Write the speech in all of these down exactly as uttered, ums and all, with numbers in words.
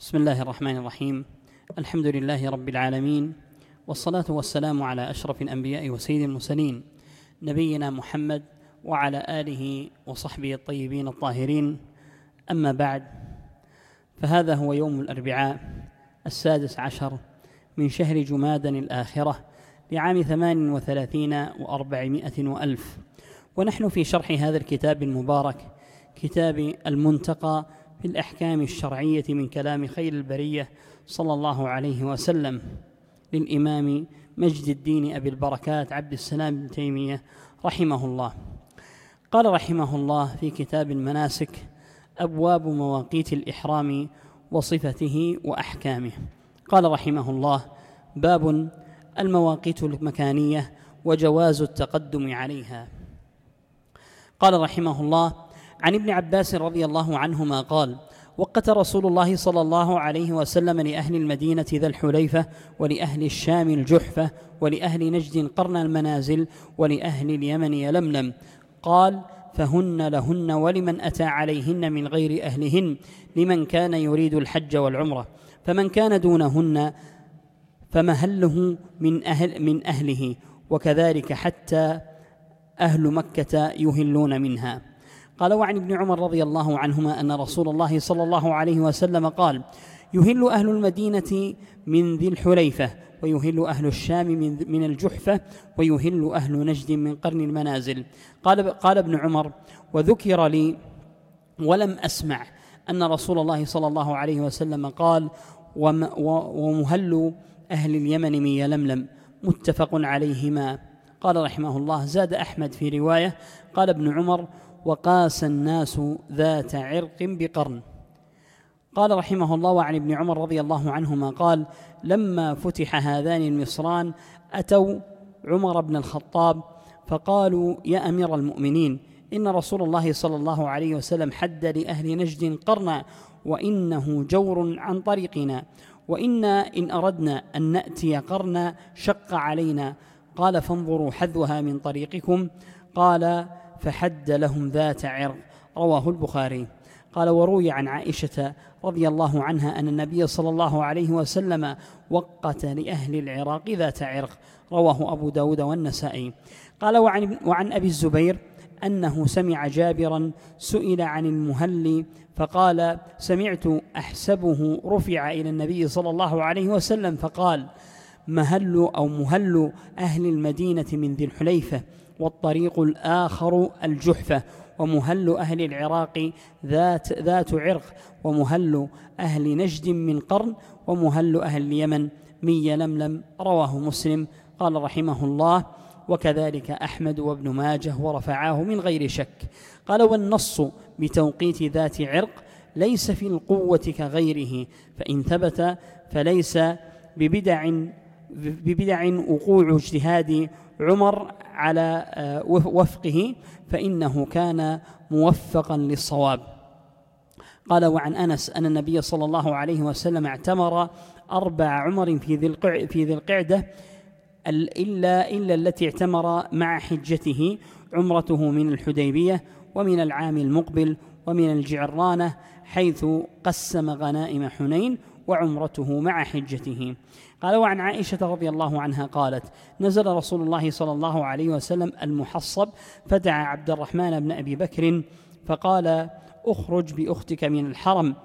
بسم الله الرحمن الرحيم. الحمد لله رب العالمين، والصلاة والسلام على أشرف الأنبياء وسيد المرسلين نبينا محمد وعلى آله وصحبه الطيبين الطاهرين. أما بعد، فهذا هو يوم الأربعاء السادس عشر من شهر جمادى الآخرة لعام ثمان وثلاثين وأربعمائة وألف، ونحن في شرح هذا الكتاب المبارك، كتاب المنتقى في الأحكام الشرعية من كلام خير البرية صلى الله عليه وسلم للإمام مجد الدين أبي البركات عبد السلام بن تيمية رحمه الله. قال رحمه الله في كتاب المناسك: أبواب مواقيت الإحرام وصفته وأحكامه. قال رحمه الله: باب المواقيت المكانية وجواز التقدم عليها. قال رحمه الله: عن ابن عباس رضي الله عنهما قال: وقت رسول الله صلى الله عليه وسلم لأهل المدينة ذا الحليفة، ولأهل الشام الجحفة، ولأهل نجد قرن المنازل، ولأهل اليمن يلملم. قال: فهن لهن ولمن أتى عليهن من غير أهلهن، لمن كان يريد الحج والعمرة، فمن كان دونهن فمهله من أهل من أهله، وكذلك حتى أهل مكة يهلون منها. قال: وعن ابن عمر رضي الله عنهما أن رسول الله صلى الله عليه وسلم قال: يهل أهل المدينة من ذي الحليفة، ويهل أهل الشام من, من الجحفة، ويهل أهل نجد من قرن المنازل. قال, قال ابن عمر: وذكر لي ولم أسمع أن رسول الله صلى الله عليه وسلم قال: ومهل أهل اليمن من يلملم. متفق عليهما. قال رحمه الله: زاد أحمد في رواية، قال ابن عمر: وقاس الناس ذات عرق بقرن. قال رحمه الله: وعن ابن عمر رضي الله عنهما قال: لما فتح هذان المصران أتوا عمر بن الخطاب فقالوا: يا أمير المؤمنين، إن رسول الله صلى الله عليه وسلم حد لأهل نجد قرنا، وإنه جور عن طريقنا، وإنا إن أردنا أن نأتي قرنا شق علينا. قال: فانظروا حذوها من طريقكم. قال: فحد لهم ذات عرق. رواه البخاري. قال: وروي عن عائشة رضي الله عنها أن النبي صلى الله عليه وسلم وقت لأهل العراق ذات عرق. رواه أبو داود والنسائي. قال: وعن, وعن أبي الزبير أنه سمع جابرا سئل عن المهل فقال: سمعت أحسبه رفع إلى النبي صلى الله عليه وسلم فقال: مهل أو مهل أهل المدينة من ذي الحليفة، والطريق الآخر الجحفة، ومهل أهل العراق ذات, ذات عرق، ومهل أهل نجد من قرن، ومهل أهل اليمن من يلملم. رواه مسلم. قال رحمه الله: وكذلك أحمد وابن ماجه ورفعاه من غير شك. قال: والنص بتوقيت ذات عرق ليس في القوة كغيره، فإن ثبت فليس ببدع ببدع وقوع اجتهاد عمر على وفقه، فإنه كان موفقا للصواب. قال: وعن أنس أن النبي صلى الله عليه وسلم اعتمر أربع عمر في ذي القعدة إلا, إلا التي اعتمر مع حجته، عمرته من الحديبية ومن العام المقبل ومن الجعرانة حيث قسم غنائم حنين، وعمرته مع حجته. قال: وعن عائشة رضي الله عنها قالت: نزل رسول الله صلى الله عليه وسلم المحصب، فدعا عبد الرحمن بن أبي بكر فقال: أخرج بأختك من الحرم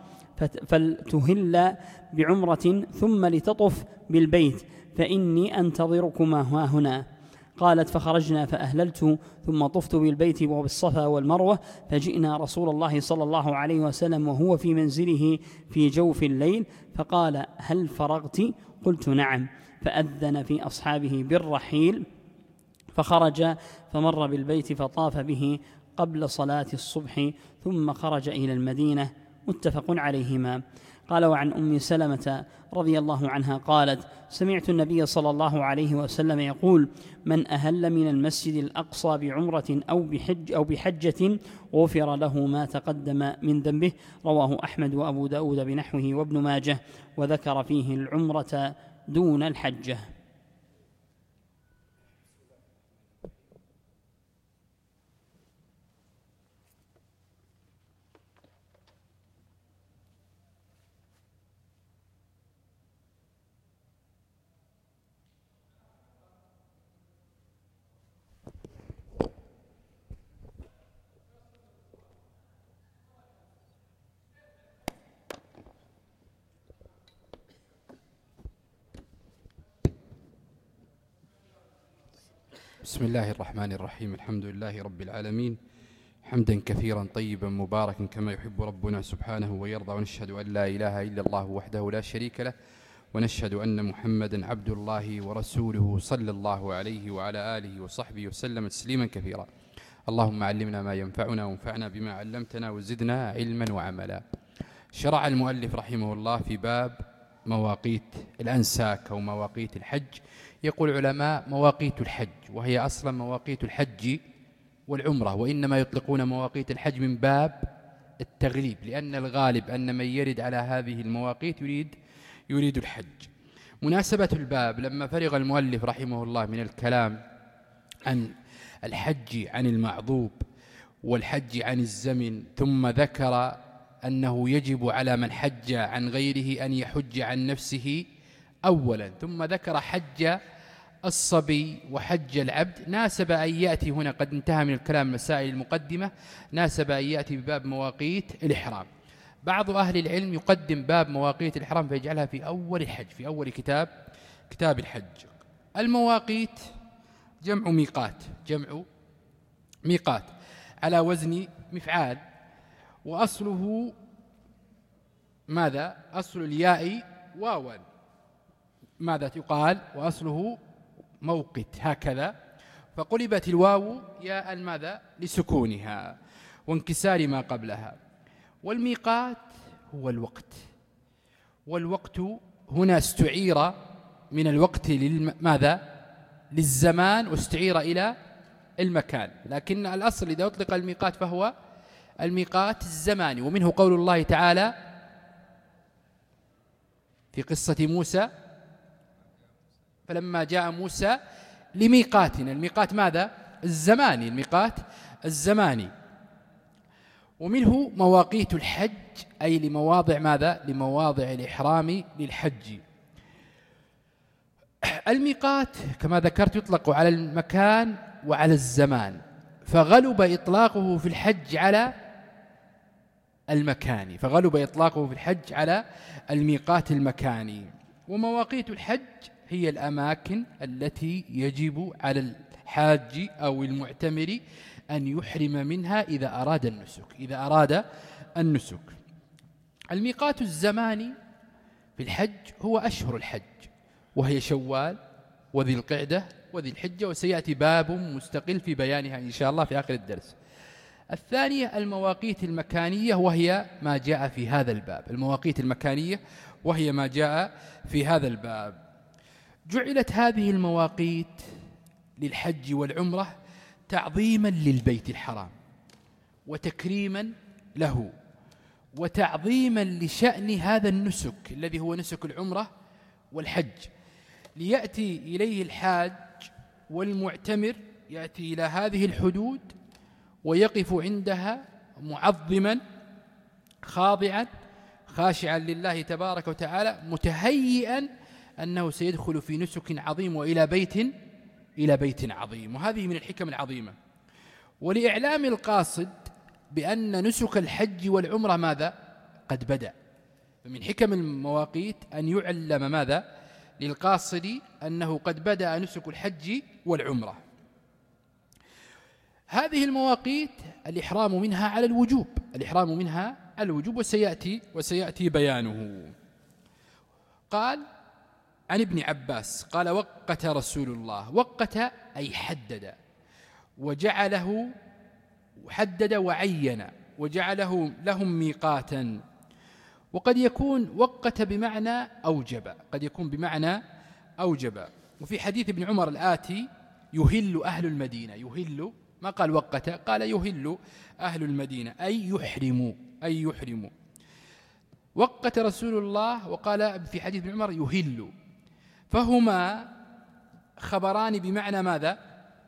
فلتهل بعمرة ثم لتطف بالبيت، فإني أنتظركما ها هنا. قالت: فخرجنا فأهللت ثم طفت بالبيت وبالصفا والمروة، فجئنا رسول الله صلى الله عليه وسلم وهو في منزله في جوف الليل، فقال: هل فرغت؟ قلت: نعم. فأذن في أصحابه بالرحيل، فخرج فمر بالبيت فطاف به قبل صلاة الصبح، ثم خرج إلى المدينة. متفق عليهما. قال: وعن أم سلمة رضي الله عنها قالت: سمعت النبي صلى الله عليه وسلم يقول: من أهل من المسجد الأقصى بعمرة أو بحج أو بحجة غفر له ما تقدم من ذنبه. رواه أحمد وأبو داود بنحوه وابن ماجه، وذكر فيه العمرة دون الحجة. بسم الله الرحمن الرحيم. الحمد لله رب العالمين، حمدا كثيرا طيبا مباركا كما يحب ربنا سبحانه ويرضى، ونشهد أن لا إله إلا الله وحده لا شريك له، ونشهد أن محمدا عبد الله ورسوله صلى الله عليه وعلى آله وصحبه وسلم تسليما كثيرا. اللهم علمنا ما ينفعنا وانفعنا بما علمتنا وزدنا علما وعملا. شرع المؤلف رحمه الله في باب مواقيت الأنساك أو مواقيت الحج. يقول العلماء مواقيت الحج، وهي أصلا مواقيت الحج والعمرة، وإنما يطلقون مواقيت الحج من باب التغليب، لأن الغالب أن من يرد على هذه المواقيت يريد يريد الحج. مناسبة الباب لما فرغ المؤلف رحمه الله من الكلام عن الحج عن المعضوب والحج عن الزمن، ثم ذكر أنه يجب على من حج عن غيره أن يحج عن نفسه أولا، ثم ذكر حج الصبي وحج العبد، ناسب أن يأتي هنا، قد انتهى من الكلام مسائل المقدمة، ناسب أن يأتي بباب مواقيت الإحرام. بعض أهل العلم يقدم باب مواقيت الإحرام فيجعلها في أول الحج، في أول كتاب كتاب الحج. المواقيت جمع ميقات، جمع ميقات على وزن مفعال، وأصله ماذا؟ أصل الياء واوا، ماذا يقال؟ وأصله موقت هكذا، فقلبت الواو ياء ماذا؟ لسكونها وانكسار ما قبلها. والميقات هو الوقت، والوقت هنا استعير من الوقت لماذا؟ للزمان، واستعير إلى المكان، لكن الأصل إذا أطلق الميقات فهو الميقات الزماني. ومنه قول الله تعالى في قصة موسى فلما جاء موسى لميقاتنا، الميقات ماذا؟ الزماني، الميقات الزماني. ومنه مواقيت الحج، أي لمواضع ماذا؟ لمواضع الإحرام للحج. الميقات كما ذكرت يطلق على المكان وعلى الزمان، فغلب إطلاقه في الحج على المكاني، فغلب إطلاقه في الحج على الميقات المكاني. ومواقيت الحج هي الأماكن التي يجب على الحاج أو المعتمر أن يحرم منها إذا أراد النسك، إذا أراد النسك. الميقات الزماني في الحج هو أشهر الحج، وهي شوال وذي القعدة وذي الحجة، وسيأتي باب مستقل في بيانها إن شاء الله في آخر الدرس. الثانية المواقيت المكانية، وهي ما جاء في هذا الباب. المواقيت المكانية وهي ما جاء في هذا الباب. جعلت هذه المواقيت للحج والعمرة تعظيما للبيت الحرام، وتكريما له، وتعظيما لشأن هذا النسك الذي هو نسك العمرة والحج، ليأتي إليه الحاج والمعتمر، يأتي إلى هذه الحدود ويقف عندها معظما خاضعا خاشعا لله تبارك وتعالى، متهيئا أنه سيدخل في نسك عظيم وإلى بيت إلى بيت عظيم. وهذه من الحكم العظيمة. ولإعلام القاصد بأن نسك الحج والعمرة ماذا؟ قد بدأ. فمن حكم المواقيت أن يعلم ماذا؟ للقاصد أنه قد بدأ نسك الحج والعمرة. هذه المواقيت الإحرام منها على الوجوب، الإحرام منها على الوجوب، وسيأتي وسيأتي بيانه. قال عن ابن عباس قال وقت رسول الله، وقت أي حدد، وجعله حدد وعين، وجعله لهم ميقاتا. وقد يكون وقت بمعنى أوجب، قد يكون بمعنى أوجب. وفي حديث ابن عمر الآتي يهل أهل المدينة، يهل ما قال وقت، قال يهل أهل المدينة أي يحرموا، أي يحرموا. وقت رسول الله وقال في حديث ابن عمر يهل، فهما خبران بمعنى ماذا؟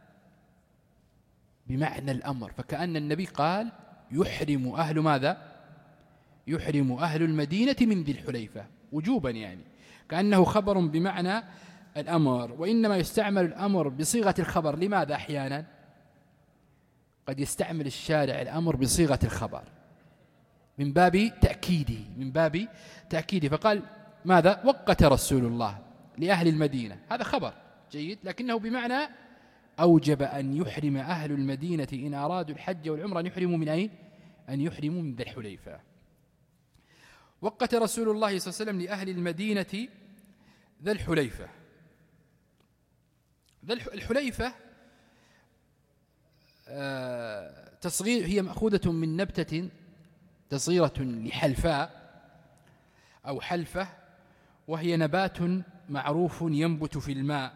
بمعنى الأمر. فكأن النبي قال يحرم أهل ماذا؟ يحرم أهل المدينة من ذي الحليفة وجوبا، يعني كأنه خبر بمعنى الأمر. وإنما يستعمل الأمر بصيغة الخبر. لماذا؟ أحيانا قد يستعمل الشارع الأمر بصيغة الخبر من باب تأكيده، من باب تأكيده. فقال ماذا؟ وقت رسول الله لأهل المدينة، هذا خبر جيد لكنه بمعنى أوجب أن يحرم أهل المدينة إن أرادوا الحج والعمرة أن يحرموا من أين؟ أن يحرموا من ذي الحليفة. وقت رسول الله صلى الله عليه وسلم لأهل المدينة ذا الحليفة. ذا الحليفة تصغير، هي مأخوذة من نبتة تصغيرة لحلفاء أو حلفة، وهي نبات معروف ينبت في الماء،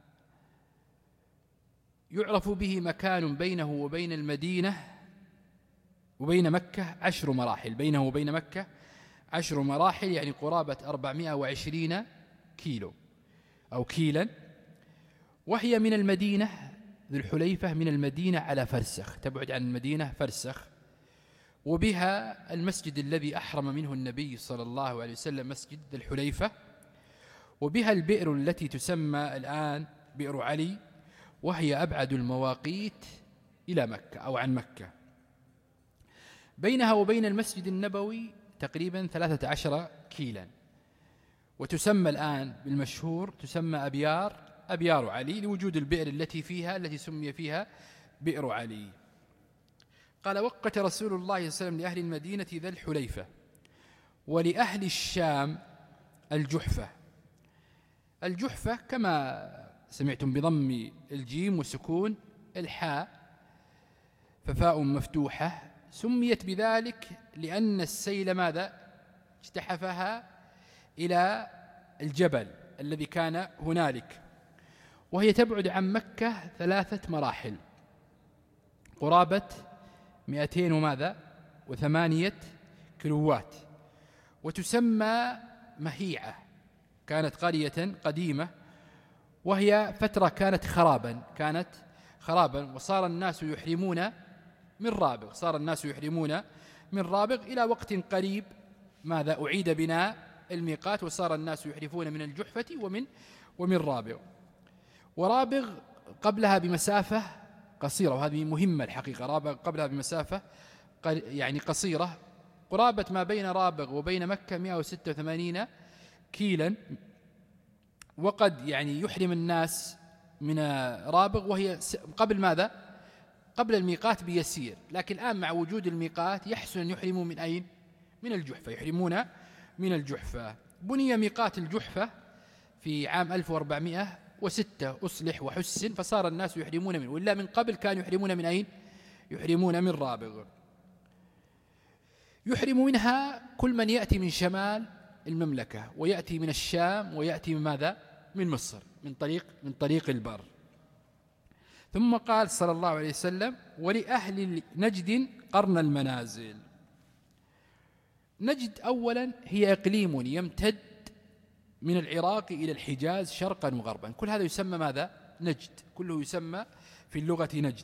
يعرف به مكان بينه وبين المدينة وبين مكة عشر مراحل، بينه وبين مكة عشر مراحل، يعني قرابة أربعمائة وعشرين كيلو أو كيلا. وهي من المدينة ذو الحليفة من المدينة على فرسخ، تبعد عن المدينة فرسخ، وبها المسجد الذي أحرم منه النبي صلى الله عليه وسلم، مسجد ذو الحليفة، وبها البئر التي تسمى الآن بئر علي، وهي أبعد المواقيت إلى مكة أو عن مكة. بينها وبين المسجد النبوي تقريبا ثلاثة عشر كيلا، وتسمى الآن بالمشهور تسمى أبيار أبيار علي، لوجود البئر التي فيها التي سمي فيها بئر علي. قال: وقت رسول الله صلى الله عليه وسلم لأهل المدينة ذا الحليفة، ولأهل الشام الجحفة. الجحفة كما سمعتم بضم الجيم وسكون الحاء، ففاء مفتوحة، سميت بذلك لأن السيل ماذا اجتحفها إلى الجبل الذي كان هنالك، وهي تبعد عن مكة ثلاثة مراحل، قرابة مئتين وماذا وثمانية كيلوات، وتسمى مهيعة، كانت قرية قديمة، وهي فترة كانت خرابا كانت خرابا وصار الناس يحرمون من رابغ صار الناس يحرمون من رابغ إلى وقت قريب ماذا أعيد بناء الميقات، وصار الناس يحرفون من الجحفة ومن ومن رابغ. ورابغ قبلها بمسافة قصيرة، وهذه مهمة الحقيقة، رابغ قبلها بمسافة يعني قصيرة، قرابة ما بين رابغ وبين مكة مئة وستة وثمانين كيلا، وقد يعني يحرم الناس من رابغ وهي قبل ماذا قبل الميقات بيسير، لكن الآن مع وجود الميقات يحسن أن يحرموا من أين؟ من الجحفة، يحرمون من الجحفة. بني ميقات الجحفة في عام ألف وأربعمائة وستة، أصلح وحسن، فصار الناس يحرمون منه، وإلا من قبل كانوا يحرمون من أين؟ يحرمون من رابغ. يحرم منها كل من يأتي من شمال المملكة، ويأتي من الشام، ويأتي من ماذا؟ من مصر، من طريق من طريق البر. ثم قال صلى الله عليه وسلم: ولأهل نجد قرن المنازل. نجد أولا هي إقليم يمتد من العراق إلى الحجاز شرقا وغربا، كل هذا يسمى ماذا؟ نجد، كله يسمى في اللغة نجد.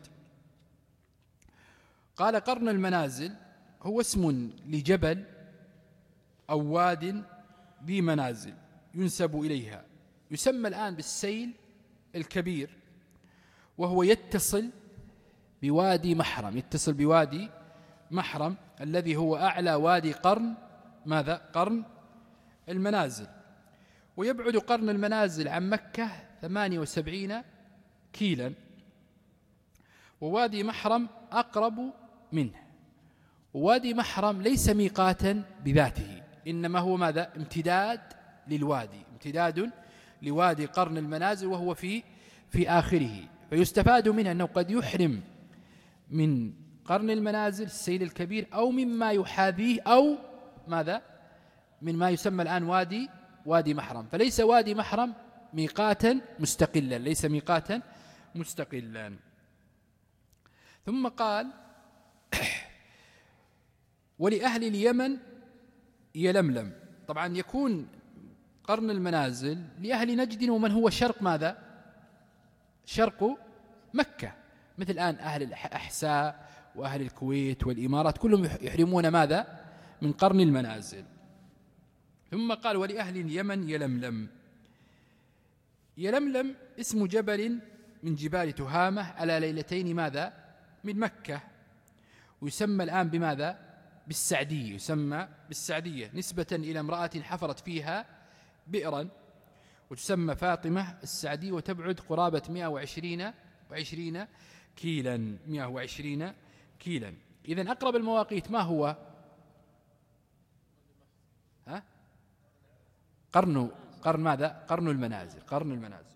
قال: قرن المنازل هو اسم لجبل أو واد ذي منازل ينسب إليها، يسمى الآن بالسيل الكبير، وهو يتصل بوادي محرم يتصل بوادي محرم الذي هو أعلى وادي قرن ماذا؟ قرن المنازل. ويبعد قرن المنازل عن مكة ثمانية وسبعين كيلا، ووادي محرم أقرب منه. ووادي محرم ليس ميقاتا بذاته، إنما هو ماذا؟ امتداد للوادي، امتداد لوادي قرن المنازل، وهو في في آخره. فيستفاد منه أنه قد يحرم من قرن المنازل السيل الكبير، أو مما يحاذيه، أو ماذا؟ من ما يسمى الآن وادي وادي محرم. فليس وادي محرم ميقاتا مستقلا، ليس ميقاتا مستقلا. ثم قال: ولأهل اليمن يلملم. طبعا يكون قرن المنازل لأهل نجد ومن هو شرق ماذا؟ شرق مكة، مثل الآن أهل الأحساء وأهل الكويت والإمارات، كلهم يحرمون ماذا؟ من قرن المنازل. ثم قال: ولأهل اليمن يلملم. يلملم اسم جبل من جبال تهامة على ليلتين ماذا؟ من مكة، ويسمى الآن بماذا؟ بالسعدية، يسمى بالسعدية نسبة إلى امرأة حفرت فيها بئرا، وتسمى فاطمة السعدية، وتبعد قرابة مئة وعشرين وعشرين كيلا مئة وعشرين كيلا. إذن أقرب المواقيت ما هو؟ ها؟ قرن قرن ماذا؟ قرن المنازل. قرن المنازل.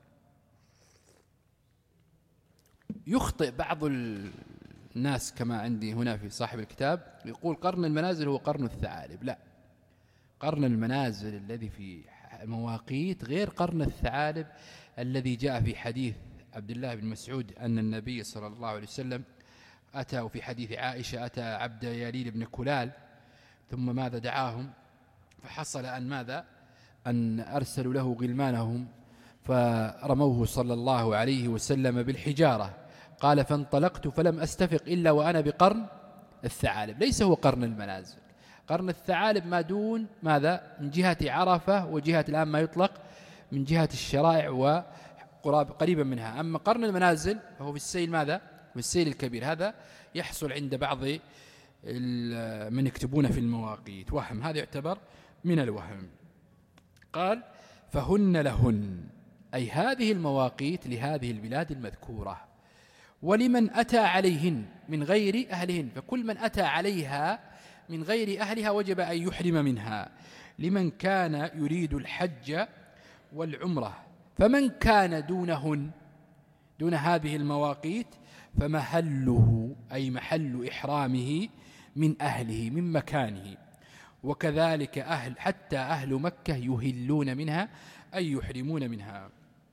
يخطئ بعض الناس كما عندي هنا في صاحب الكتاب يقول قرن المنازل هو قرن الثعالب. لا، قرن المنازل الذي في المواقيت غير قرن الثعالب الذي جاء في حديث عبد الله بن مسعود أن النبي صلى الله عليه وسلم أتى، وفي حديث عائشة أتى عبد يليل بن كلال ثم ماذا دعاهم، فحصل أن ماذا أن أرسلوا له غلمانهم فرموه صلى الله عليه وسلم بالحجارة. قال فانطلقت فلم أستفق إلا وأنا بقرن الثعالب. ليس هو قرن المنازل. قرن الثعالب ما دون ماذا من جهة عرفة وجهة الآن ما يطلق من جهة الشرائع وقراب قريبا منها. أما قرن المنازل فهو في السيل ماذا في السيل الكبير. هذا يحصل عند بعض من يكتبون في المواقيت وهم، هذا يعتبر من الوهم. قال فهن لهن، أي هذه المواقيت لهذه البلاد المذكورة، ولمن أتى عليهن من غير أهلهن، فكل من أتى عليها من غير أهلها وجب أن يحرم منها، لمن كان يريد الحج والعمرة. فمن كان دونهن دون هذه المواقيت فمحله أي محل إحرامه من أهله من مكانه، وكذلك أهل حتى أهل مكة يهلون منها أي يحرمون منها.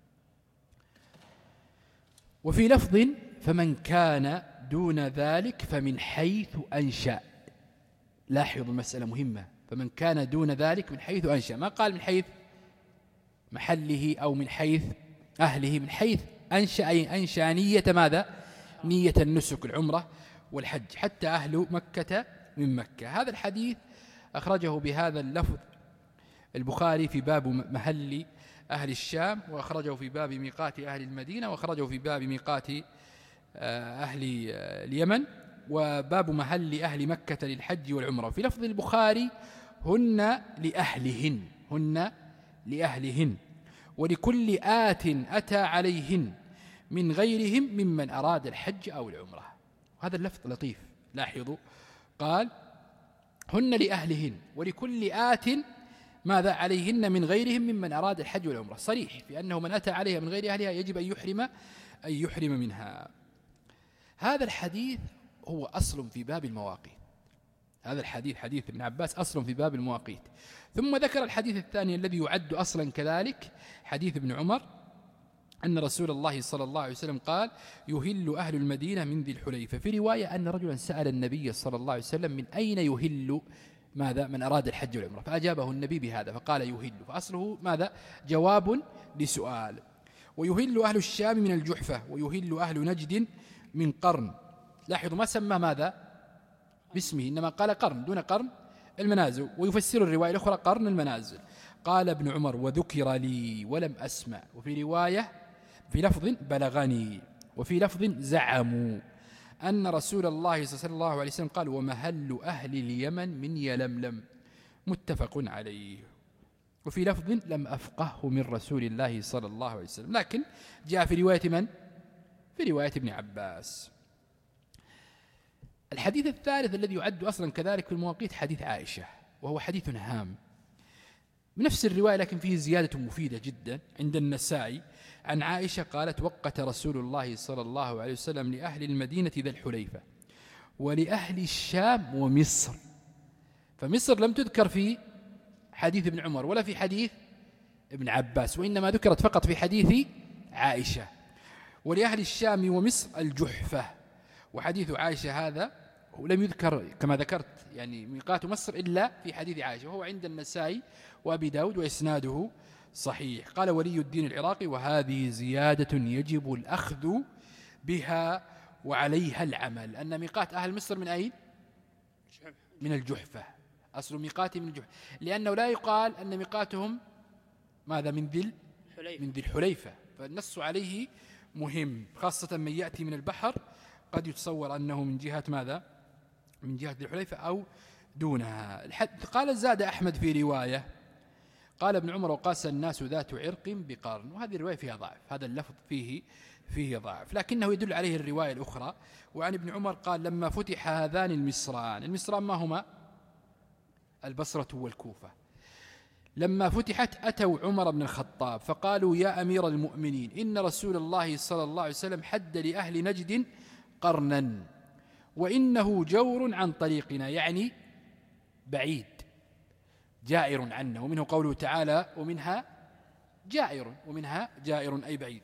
وفي لفظ فمن كان دون ذلك فمن حيث أنشأ. لاحظوا المسألة مهمة، فمن كان دون ذلك من حيث أنشأ، ما قال من حيث محله أو من حيث أهله، من حيث أنشأ أي أنشأ نية ماذا نية النسك العمرة والحج حتى أهل مكة من مكة. هذا الحديث أخرجه بهذا اللفظ البخاري في باب محل أهل الشام، وأخرجه في باب ميقات أهل المدينة، وأخرجه في باب ميقات أهل اليمن، وباب محل أهل مكة للحج والعمرة. في لفظ البخاري هن لأهلهن هن لأهلهن ولكل آت أتى عليهن من غيرهم ممن أراد الحج أو العمرة. هذا اللفظ لطيف، لاحظوا قال هن لأهلهن ولكل آت ماذا عليهن من غيرهم ممن أراد الحج والعمرة، صريح في أنه من أتى عليها من غير أهلها يجب أن يحرم أن يحرم منها. هذا الحديث هو أصل في باب المواقيت. هذا الحديث حديث ابن عباس أصل في باب المواقيت. ثم ذكر الحديث الثاني الذي يعد أصلا كذلك، حديث ابن عمر أن رسول الله صلى الله عليه وسلم قال يهل أهل المدينة من ذي الحليفة. في رواية أن رجلا سأل النبي صلى الله عليه وسلم من أين يهل ماذا من أراد الحج والعمرة، فأجابه النبي بهذا فقال يهل، فأصله ماذا جواب لسؤال. ويهل أهل الشام من الجحفة، ويهل أهل نجد من قرن. لاحظوا ما سمى ماذا باسمه، إنما قال قرن دون قرن المنازل. ويفسر الرواية الأخرى قرن المنازل. قال ابن عمر وذكر لي ولم أسمع، وفي رواية في لفظ بلغني، وفي لفظ زعموا أن رسول الله صلى الله عليه وسلم قال ومهل أهل اليمن من يلملم، متفق عليه. وفي لفظ لم أفقهه من رسول الله صلى الله عليه وسلم، لكن جاء في رواية من؟ في رواية ابن عباس. الحديث الثالث الذي يعد أصلا كذلك في المواقيت حديث عائشة، وهو حديث هام بنفس الرواية لكن فيه زيادة مفيدة جدا عند النسائي. عن عائشة قالت وقت رسول الله صلى الله عليه وسلم لأهل المدينة ذا الحليفة ولأهل الشام ومصر. فمصر لم تذكر في حديث ابن عمر ولا في حديث ابن عباس، وإنما ذكرت فقط في حديث عائشة. ولأهل الشام ومصر الجحفة. وحديث عائشة هذا ولم يذكر كما ذكرت يعني ميقات مصر إلا في حديث عائشة، وهو عند النسائي وأبي داود وإسناده صحيح. قال ولي الدين العراقي وهذه زيادة يجب الأخذ بها وعليها العمل. أن ميقات أهل مصر من أين؟ من الجحفة، أصل ميقاتهم من الجحفة، لأنه لا يقال أن ميقاتهم ماذا من ذي من ذي الحليفة، فالنص عليه مهم، خاصة من يأتي من البحر قد يتصور أنه من جهة ماذا من جهة ذي الحليفة أو دونها. قال زاد أحمد في رواية قال ابن عمر وقاس الناس ذات عرق بقرن. وهذه الرواية فيها ضعف، هذا اللفظ فيه فيه ضعف، لكنه يدل عليه الرواية الأخرى. وعن ابن عمر قال لما فتح هذان المصران، المصران ما هما؟ البصرة والكوفة. لما فتحت أتوا عمر بن الخطاب فقالوا يا أمير المؤمنين إن رسول الله صلى الله عليه وسلم حد لأهل نجد قرنا وإنه جور عن طريقنا، يعني بعيد جائر عنا، ومنه قوله تعالى ومنها جائر، ومنها جائر أي بعيد.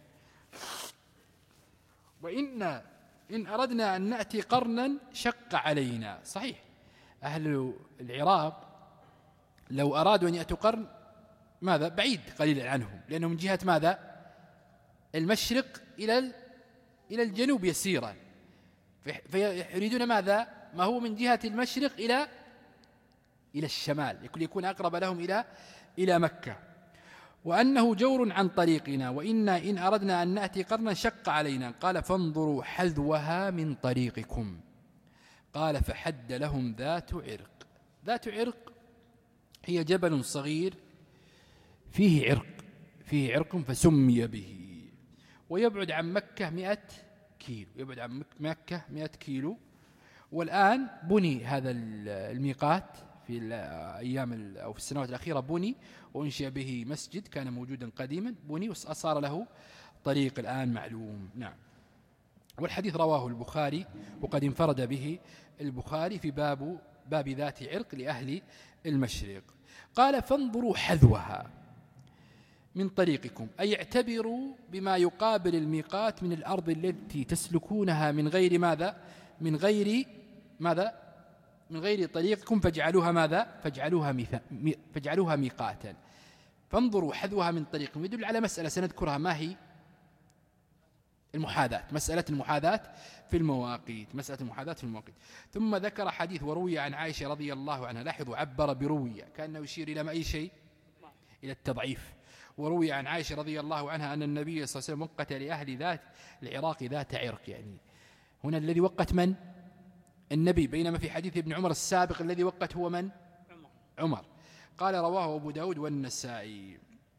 وإن إن أردنا أن نأتي قرنا شق علينا. صحيح أهل العراق لو أرادوا أن يأتوا قرن ماذا بعيد قليلا عنهم، لأنه من جهة ماذا المشرق إلى إلى الجنوب يسيرا، فيريدون ماذا ما هو من جهة المشرق إلى إلى الشمال، يكون أقرب لهم إلى إلى مكة. وأنه جور عن طريقنا وإنا إن أردنا أن نأتي قرنا شق علينا. قال فانظروا حذوها من طريقكم. قال فحد لهم ذات عرق. ذات عرق هي جبل صغير فيه عرق، فيه عرق فسمي به، ويبعد عن مكة مئة كيلو، يبعد عن مكة مئة كيلو. والآن بني هذا الميقات في الأيام أو في السنوات الأخيرة، بني وأنشئ به مسجد كان موجودا قديما، بني وصار له طريق الآن معلوم. نعم. والحديث رواه البخاري وقد انفرد به البخاري في باب باب ذات عرق لأهل المشرق. قال فانظروا حذوها من طريقكم، أي اعتبروا بما يقابل الميقات من الأرض التي تسلكونها من غير ماذا من غير ماذا من غير طريقكم فاجعلوها ماذا فاجعلوها ميثا فاجعلوها ميقاتا. فانظروا حذوها من طريقكم يدل على مسألة سنذكرها، ما هي؟ المحاذاة، مسألة المحاذاة في المواقيت، مسألة المحاذاة في المواقيت. ثم ذكر حديث وروي عن عائشة رضي الله عنها. لاحظوا عبر بروي كأنه يشير إلى ما أي شيء إلى التضعيف. وروي عن عائشة رضي الله عنها أن النبي صلى الله عليه وسلم وقت لأهل ذات العراق ذات عرق، يعني هنا الذي وقت من؟ النبي، بينما في حديث ابن عمر السابق الذي وقت هو من؟ عمر. قال رواه أبو داود والنسائي.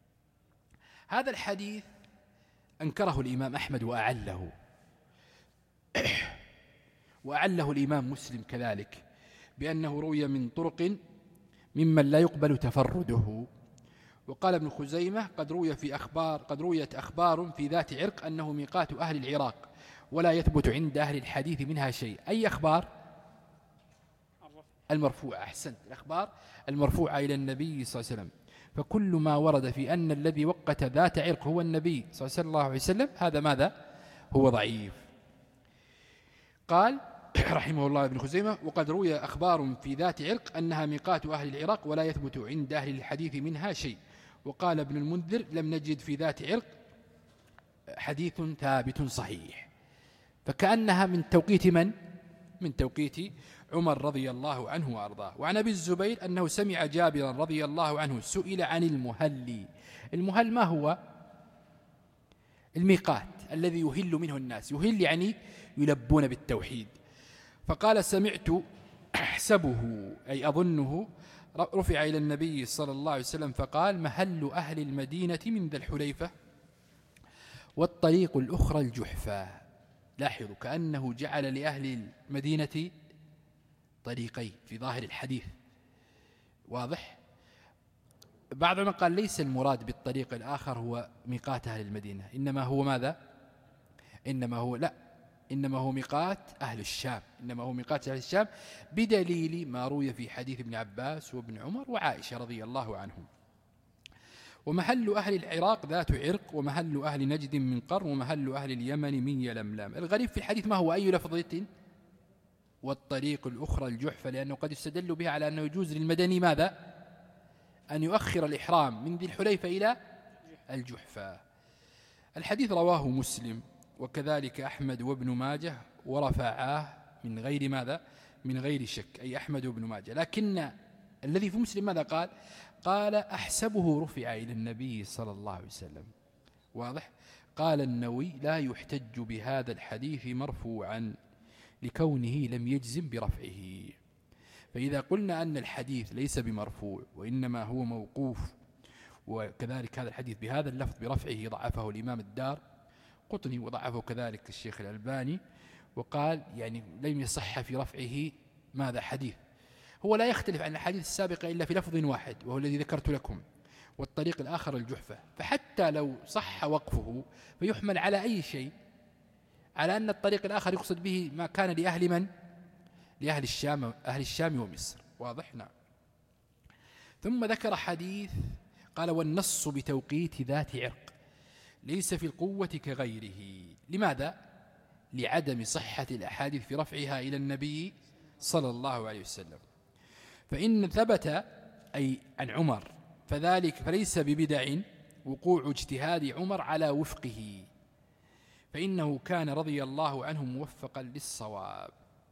هذا الحديث أنكره الإمام أحمد وأعله وأعله الإمام مسلم كذلك بأنه روي من طرق ممن لا يقبل تفرده. وقال ابن خزيمة قد روي في أخبار قد رويت أخبار في ذات عرق أنه ميقات أهل العراق ولا يثبت عند أهل الحديث منها شيء. أي أخبار؟ المرفوعة. أحسنت، الأخبار المرفوعة إلى النبي صلى الله عليه وسلم. فكل ما ورد في أن الذي وقت ذات عرق هو النبي صلى الله عليه وسلم هذا ماذا؟ هو ضعيف. قال رحمه الله ابن خزيمة وقد روي أخبار في ذات عرق أنها ميقات أهل العراق ولا يثبت عند أهل الحديث منها شيء. وقال ابن المنذر لم نجد في ذات عرق حديث ثابت صحيح. فكأنها من توقيت من؟ من توقيت عمر رضي الله عنه وأرضاه. وعن أبي الزبير أنه سمع جابرا رضي الله عنه سئل عن المهل. المهل ما هو؟ الميقات الذي يهل منه الناس، يهل يعني يلبون بالتوحيد. فقال سمعت أحسبه أي أظنه رفع إلى النبي صلى الله عليه وسلم فقال محل أهل المدينة من ذا الحليفة والطريق الأخرى الجحفة. لاحظوا كأنه جعل لأهل المدينة طريقين في ظاهر الحديث، واضح؟ بعضهم قال ليس المراد بالطريق الآخر هو ميقات أهل المدينة، إنما هو ماذا؟ إنما هو لا إنما هو ميقات أهل الشام، إنما هو ميقات أهل الشام بدليل ما روي في حديث ابن عباس وابن عمر وعائشة رضي الله عنهم. ومحل أهل العراق ذات عرق ومحل أهل نجد من قرن ومحل أهل اليمن من يلملم. الغريب في الحديث ما هو أي لفظة؟ والطريق الأخرى الجحفة، لأنه قد يستدل بها على أنه يجوز للمدني ماذا؟ أن يؤخر الإحرام من ذي الحليفة إلى الجحفة. الحديث رواه مسلم وكذلك أحمد وابن ماجه ورفعاه من غير ماذا؟ من غير شك، أي أحمد وابن ماجه. لكن الذي في مسلم ماذا قال؟ قال أحسبه رفع إلى النبي صلى الله عليه وسلم. واضح؟ قال النووي لا يحتج بهذا الحديث مرفوعا لكونه لم يجزم برفعه. فإذا قلنا أن الحديث ليس بمرفوع وإنما هو موقوف وكذلك هذا الحديث بهذا اللفظ برفعه ضعفه الإمام الدار قطني، وضعفه كذلك الشيخ الألباني، وقال يعني لم يصح في رفعه ماذا حديث. هو لا يختلف عن الحديث السابقة إلا في لفظ واحد وهو الذي ذكرت لكم، والطريق الآخر الجحفة، فحتى لو صح وقفه فيحمل على أي شيء، على أن الطريق الآخر يقصد به ما كان لأهل من؟ لأهل الشام، أهل الشام ومصر. واضح؟ نعم. ثم ذكر حديث قال والنص بتوقيت ذات عرق ليس في القوة كغيره. لماذا؟ لعدم صحة الأحاديث في رفعها إلى النبي صلى الله عليه وسلم. فإن ثبت أي عن عمر فذلك فليس ببدع وقوع اجتهاد عمر على وفقه، فإنه كان رضي الله عنه موفقا للصواب.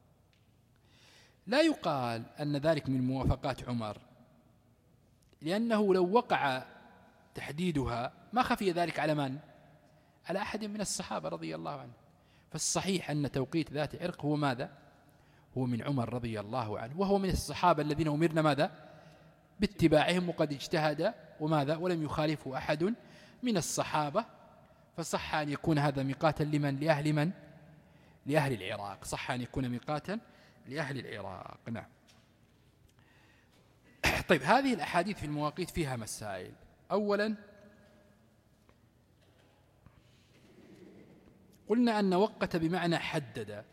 لا يقال أن ذلك من موافقات عمر، لأنه لو وقع تحديدها ما خفي ذلك على من؟ على أحد من الصحابة رضي الله عنه. فالصحيح أن توقيت ذات عرق هو ماذا؟ هو من عمر رضي الله عنه، وهو من الصحابة الذين أمرنا ماذا؟ باتباعهم، وقد اجتهد وماذا؟ ولم يخالفه أحد من الصحابة. فصح أن يكون هذا ميقاتا لمن؟ لأهل من؟ لأهل العراق. صح أن يكون ميقاتا لأهل العراق. نعم. طيب، هذه الأحاديث في المواقيت فيها مسائل. أولا قلنا أن وقت بمعنى حدد،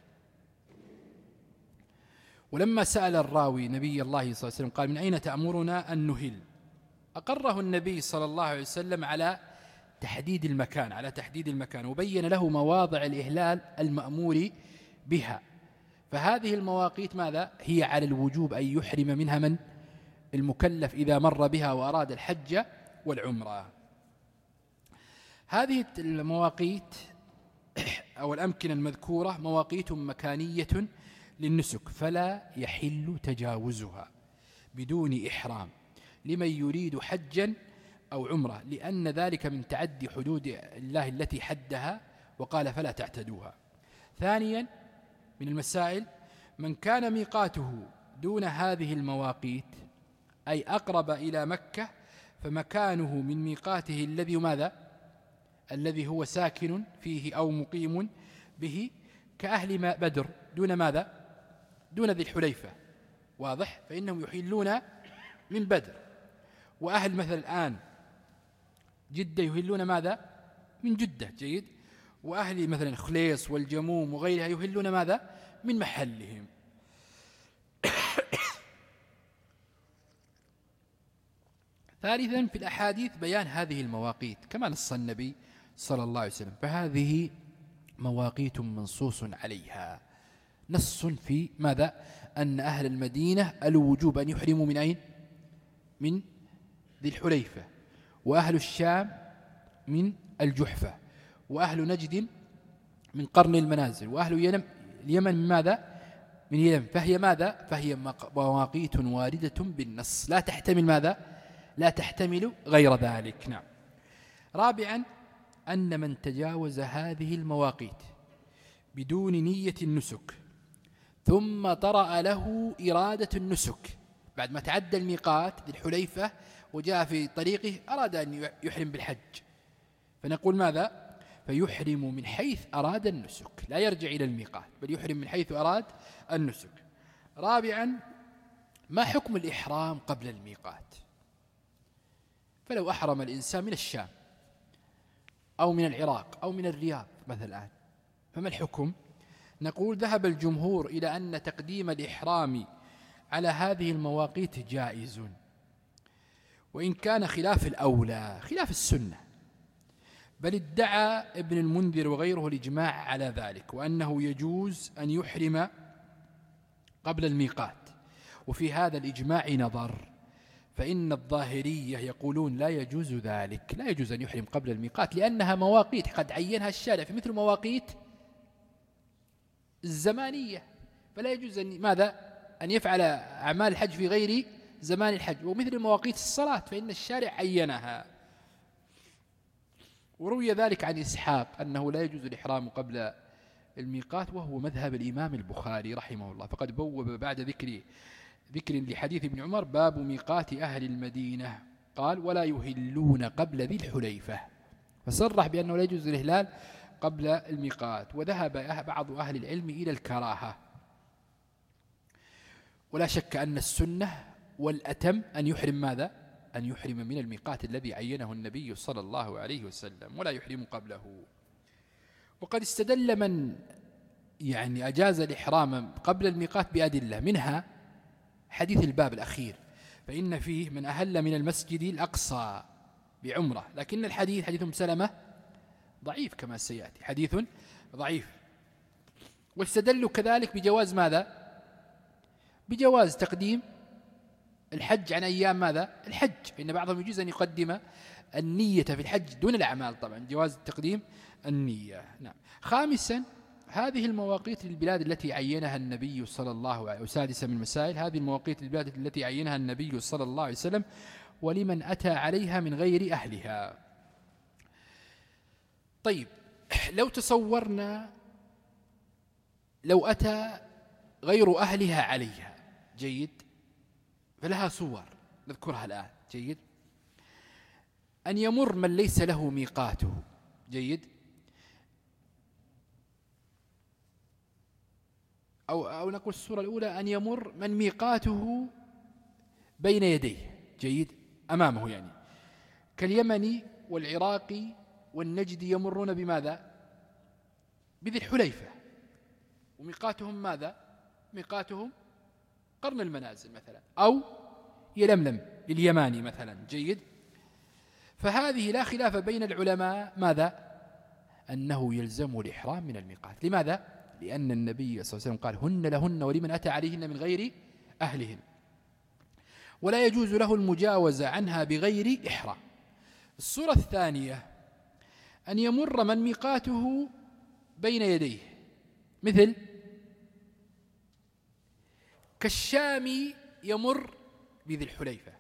ولما سأل الراوي نبي الله صلى الله عليه وسلم قال من أين تأمرنا أن نهل، أقره النبي صلى الله عليه وسلم على تحديد المكان، على تحديد المكان، وبين له مواضع الإهلال المأمور بها. فهذه المواقيت ماذا؟ هي على الوجوب أن يحرم منها من؟ المكلف إذا مر بها وأراد الحج والعمرة. هذه المواقيت أو الأمكنة المذكورة مواقيت مكانية للنسك، فلا يحل تجاوزها بدون إحرام لمن يريد حجا أو عمرة، لأن ذلك من تعدي حدود الله التي حدها وقال فلا تعتدوها. ثانيا من المسائل من كان ميقاته دون هذه المواقيت أي أقرب إلى مكة فمكانه من ميقاته الذي ماذا؟ الذي هو ساكن فيه أو مقيم به، كأهل ما بدر دون ماذا؟ دون ذي الحليفة. واضح؟ فإنهم يحلون من بدر. وأهل مثل الآن جدة يهلون ماذا؟ من جدة. جيد. وأهل مثلا خليص والجموم وغيرها يهلون ماذا؟ من محلهم. ثالثا في الأحاديث بيان هذه المواقيت كما نص النبي صلى الله عليه وسلم، فهذه مواقيت منصوص عليها، نص في ماذا؟ أن أهل المدينة الوجوب أن يحرموا من أين؟ من ذي الحليفة، وأهل الشام من الجحفة، وأهل نجد من قرن المنازل، وأهل اليمن من ماذا؟ من اليمن. فهي ماذا؟ فهي مواقيت واردة بالنص لا تحتمل ماذا؟ لا تحتمل غير ذلك. نعم. رابعا أن من تجاوز هذه المواقيت بدون نية النسك ثم طرأ له إرادة النسك بعد ما تعدى الميقات ذي الحليفة وجاء في طريقه أراد أن يحرم بالحج، فنقول ماذا؟ فيحرم من حيث أراد النسك، لا يرجع إلى الميقات بل يحرم من حيث أراد النسك. رابعا ما حكم الإحرام قبل الميقات؟ فلو أحرم الإنسان من الشام أو من العراق أو من الرياض مثلا، فما الحكم؟ نقول ذهب الجمهور إلى أن تقديم الإحرام على هذه المواقيت جائز، وإن كان خلاف الأولى، خلاف السنة، بل ادعى ابن المنذر وغيره الإجماع على ذلك، وأنه يجوز أن يحرم قبل الميقات. وفي هذا الإجماع نظر، فإن الظاهرية يقولون لا يجوز ذلك، لا يجوز أن يحرم قبل الميقات لأنها مواقيت قد عينها الشارع في مثل مواقيت الزمانية، فلا يجوز أن ماذا؟ أن يفعل أعمال الحج في غير زمان الحج، ومثل مواقيت الصلاة فإن الشارع عينها. وروي ذلك عن إسحاق أنه لا يجوز الإحرام قبل الميقات، وهو مذهب الإمام البخاري رحمه الله، فقد بوب بعد ذكر ذكر لحديث ابن عمر باب ميقات أهل المدينة قال ولا يهلون قبل ذي الحليفة، فصرح بأنه لا يجوز الإهلال قبل الميقات. وذهب بعض أهل العلم إلى الكراهة، ولا شك أن السنة والأتم أن يحرم ماذا؟ أن يحرم من الميقات الذي عينه النبي صلى الله عليه وسلم، ولا يحرم قبله. وقد استدل من يعني أجاز الإحرام قبل الميقات بأدلة، منها حديث الباب الأخير، فإن فيه من أهل من المسجد الأقصى بعمرة، لكن الحديث حديث أم سلمة ضعيف كما سيأتي، حديث ضعيف. واستدلوا كذلك بجواز ماذا؟ بجواز تقديم الحج عن أيام ماذا؟ الحج، فإن بعضهم يجوز أن يقدم النية في الحج دون الأعمال، طبعا جواز تقديم النية. نعم. خامسا هذه المواقيت للبلاد التي عينها النبي صلى الله عليه وسلم. سادسا من المسائل هذه المواقيت للبلاد التي عينها النبي صلى الله عليه وسلم ولمن أتى عليها من غير أهلها. طيب لو تصورنا لو أتى غير أهلها عليها، جيد، فلها صور نذكرها الآن، جيد. أن يمر من ليس له ميقاته، جيد، أو, أو نقول الصورة الأولى أن يمر من ميقاته بين يديه، جيد، أمامه، يعني كاليمني والعراقي والنجدي يمرون بماذا؟ بذي الحليفة، وميقاتهم ماذا؟ ميقاتهم قرن المنازل مثلا، أو يلملم لليماني مثلا، جيد. فهذه لا خلاف بين العلماء ماذا؟ أنه يلزم الإحرام من الميقات. لماذا؟ لأن النبي صلى الله عليه وسلم قال هن لهن ولمن أتى عليهن من غير أهلهن، ولا يجوز له المجاوزة عنها بغير إحرام. الصورة الثانية أن يمر من ميقاته بين يديه، مثل كالشامي يمر بذي الحليفة،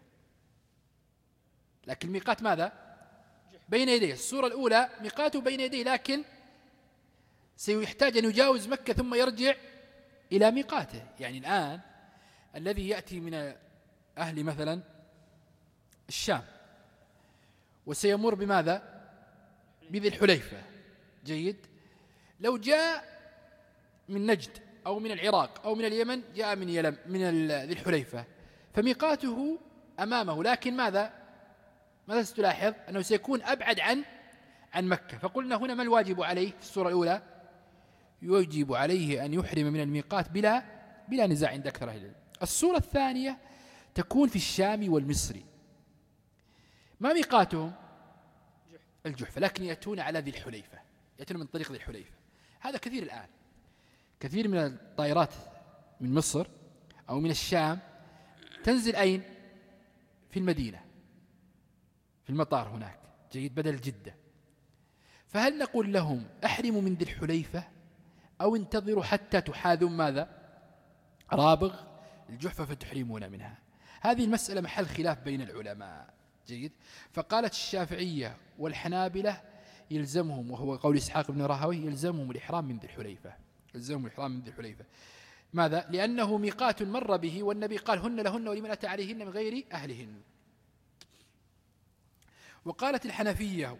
لكن الميقات ماذا؟ بين يديه. الصورة الأولى ميقاته بين يديه، لكن سيحتاج أن يجاوز مكة ثم يرجع إلى ميقاته. يعني الآن الذي يأتي من أهل مثلا الشام وسيمر بماذا؟ بذي الحليفة، جيد. لو جاء من نجد أو من العراق أو من اليمن، جاء من يلم من ذي الحليفة، فميقاته أمامه، لكن ماذا؟ ماذا ستلاحظ؟ أنه سيكون أبعد عن عن مكة. فقلنا هنا ما الواجب عليه؟ في الصورة الأولى يجب عليه أن يحرم من الميقات بلا بلا نزاع عند أكثر أهل العلم. الصورة الثانية تكون في الشام والمصري، ما ميقاتهم؟ الجحفة، لكن يأتون على ذي الحليفة، يأتون من طريق ذي الحليفة. هذا كثير الآن، كثير من الطائرات من مصر أو من الشام تنزل أين؟ في المدينة، في المطار هناك، جيد، بدل جدة. فهل نقول لهم أحرموا من ذي الحليفة أو انتظروا حتى تحاذون ماذا؟ رابغ الجحفة فتحرمون منها؟ هذه المسألة محل خلاف بين العلماء، جيد. فقالت الشافعية والحنابلة يلزمهم، وهو قول إسحاق بن راهويه، يلزمهم الإحرام من ذي الحليفة، يلزمهم الإحرام من ذي الحليفة. ماذا؟ لأنه ميقات مر به، والنبي قال هن لهن ولمن أتى عليهن من غير أهلهن. وقالت الحنفية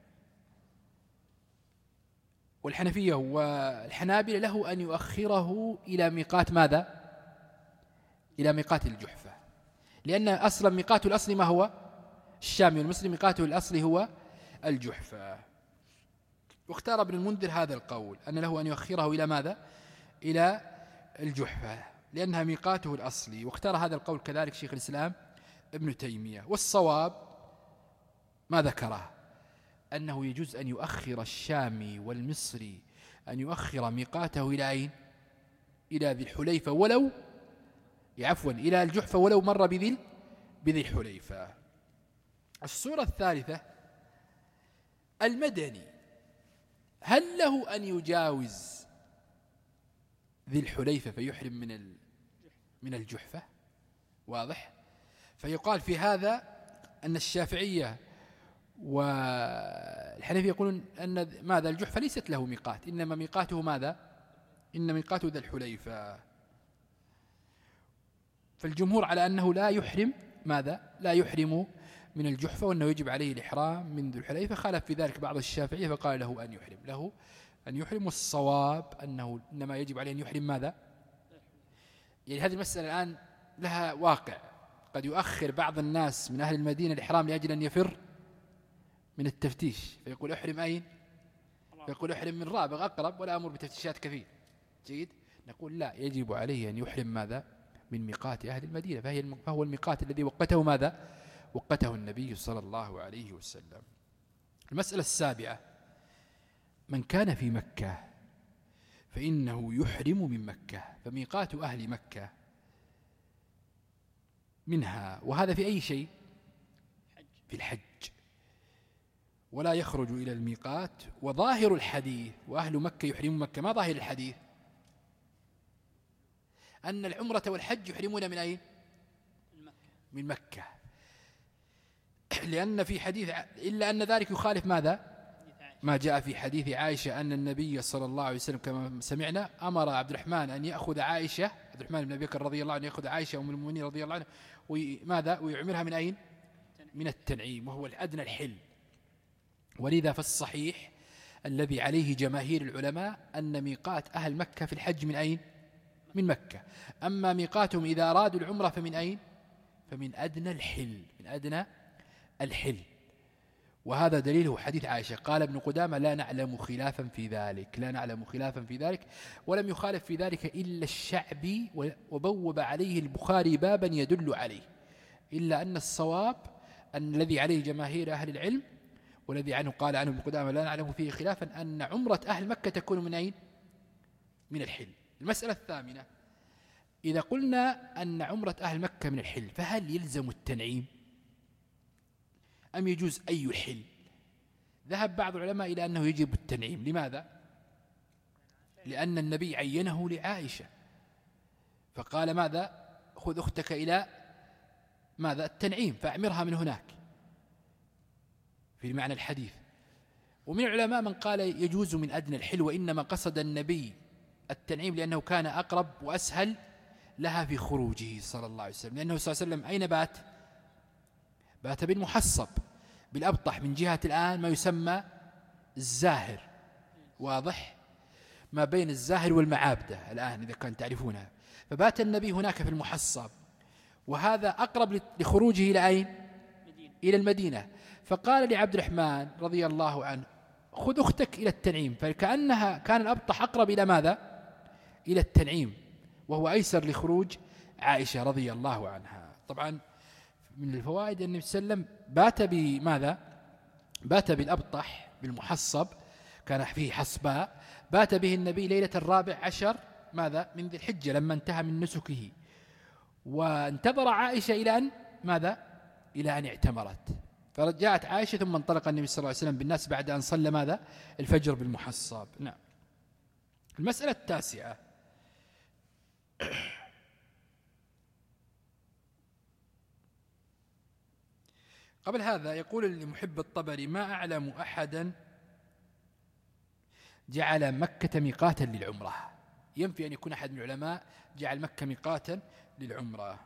والحنفية والحنابلة له أن يؤخره إلى ميقات ماذا؟ إلى ميقات الجحفة، لأن أصلا ميقاته الأصلي ما هو؟ الشام، والمصري ميقاته الأصلي هو الجحفة. واختار ابن المنذر هذا القول، أن له أن يؤخره إلى ماذا؟ إلى الجحفة، لأنها ميقاته الأصلي. واختار هذا القول كذلك شيخ الإسلام ابن تيمية. والصواب ما ذكره، أنه يجوز أن يؤخر الشامي والمصري، أن يؤخر ميقاته إلى أين؟ إلى ذي الحليفة، ولو عفوا إلى الجحفة ولو مر بذي بذي الحليفة. الصورة الثالثة المدني، هل له أن يجاوز ذي الحليفة فيحرم من من الجحفة؟ واضح. فيقال في هذا أن الشافعية والحنفية يقولون أن ماذا؟ الجحفة ليست له ميقات، إنما ميقاته ماذا؟ إن ميقاته ذا الحليفة. فالجمهور على أنه لا يحرم ماذا؟ لا يحرم من الجحفة وأنه يجب عليه الإحرام من ذو الحليفة. خالف في ذلك بعض الشافعية فقال له أن يحرم له أن يحرم والصواب أنه إنما يجب عليه أن يحرم ماذا؟ يعني هذه المسألة الآن لها واقع، قد يؤخر بعض الناس من أهل المدينة الإحرام لأجل أن يفر من التفتيش، فيقول أحرم أين؟ فيقول أحرم من رابغ أقرب ولا أمر بتفتيشات كثير. جيد؟ نقول لا، يجب عليه أن يحرم ماذا؟ من ميقات أهل المدينة، فهي فهو الميقات الذي وقته ماذا؟ وقته النبي صلى الله عليه وسلم. المسألة السابعة: من كان في مكة فإنه يحرم من مكة، فميقات أهل مكة منها، وهذا في أي شيء؟ في الحج، ولا يخرج إلى الميقات. وظاهر الحديث وأهل مكة يحرمون مكة، ما ظاهر الحديث؟ أن العمرة والحج يحرمون من أين؟ من مكة، لأن في حديث إلا أن ذلك يخالف ماذا؟ ما جاء في حديث عائشة أن النبي صلى الله عليه وسلم كما سمعنا أمر عبد الرحمن أن يأخذ عائشة عبد الرحمن بن أبي بكر رضي الله عنه يأخذ عائشة أم المؤمنين رضي الله عنه وماذا؟ ويعمرها من أين؟ من التنعيم، وهو الأدنى الحل. ولذا فالصحيح الذي عليه جماهير العلماء أن ميقات أهل مكة في الحج من أين؟ من مكة. أما ميقاتهم إذا أرادوا العمرة فمن أين؟ فمن أدنى الحل، من أدنى الحل. وهذا دليله حديث عائشة. قال ابن قدامة: لا نعلم خلافا في ذلك، لا نعلم خلافا في ذلك، ولم يخالف في ذلك إلا الشعبي، وبوب عليه البخاري بابا يدل عليه، إلا أن الصواب أن الذي عليه جماهير أهل العلم والذي عنه قال عنه ابن قدامة لا نعلم فيه خلافا أن عمرة أهل مكة تكون من أين؟ من الحل. المسألة الثامنة: إذا قلنا أن عمرة أهل مكة من الحل، فهل يلزم التنعيم أم يجوز أي الحل؟ ذهب بعض العلماء إلى أنه يجب التنعيم. لماذا؟ لأن النبي عينه لعائشة فقال ماذا؟ خذ أختك إلى ماذا؟ التنعيم فأعمرها من هناك، في معنى الحديث. ومن العلماء من قال يجوز من أدنى الحل، وإنما قصد النبي التنعيم لأنه كان أقرب وأسهل لها في خروجه صلى الله عليه وسلم، لأنه صلى الله عليه وسلم أين بات؟ بات بالمحصب بالأبطح، من جهة الآن ما يسمى الزاهر، واضح؟ ما بين الزاهر والمعابدة الآن إذا كان تعرفونها. فبات النبي هناك في المحصب، وهذا أقرب لخروجه إلى أين؟ إلى المدينة. فقال لعبد الرحمن رضي الله عنه: خذ أختك إلى التنعيم، فكأنها كان الأبطح أقرب إلى ماذا؟ إلى التنعيم، وهو أيسر لخروج عائشة رضي الله عنها. طبعا من الفوائد أن النبي صلى الله عليه وسلم بات بماذا؟ بات بالأبطح بالمحصب، كان فيه حصباء، بات به النبي ليلة الرابع عشر ماذا؟ من ذي الحجة لما انتهى من نسكه، وانتظر عائشة إلى أن ماذا؟ إلى أن اعتمرت. فرجعت عائشة ثم انطلق النبي صلى الله عليه وسلم بالناس بعد أن صلى ماذا؟ الفجر بالمحصب. نعم. المسألة التاسعة: قبل هذا يقول المحب الطبري: ما أعلم أحدا جعل مكة ميقاتا للعمرة. ينفي أن يكون أحد من العلماء جعل مكة ميقاتا للعمرة.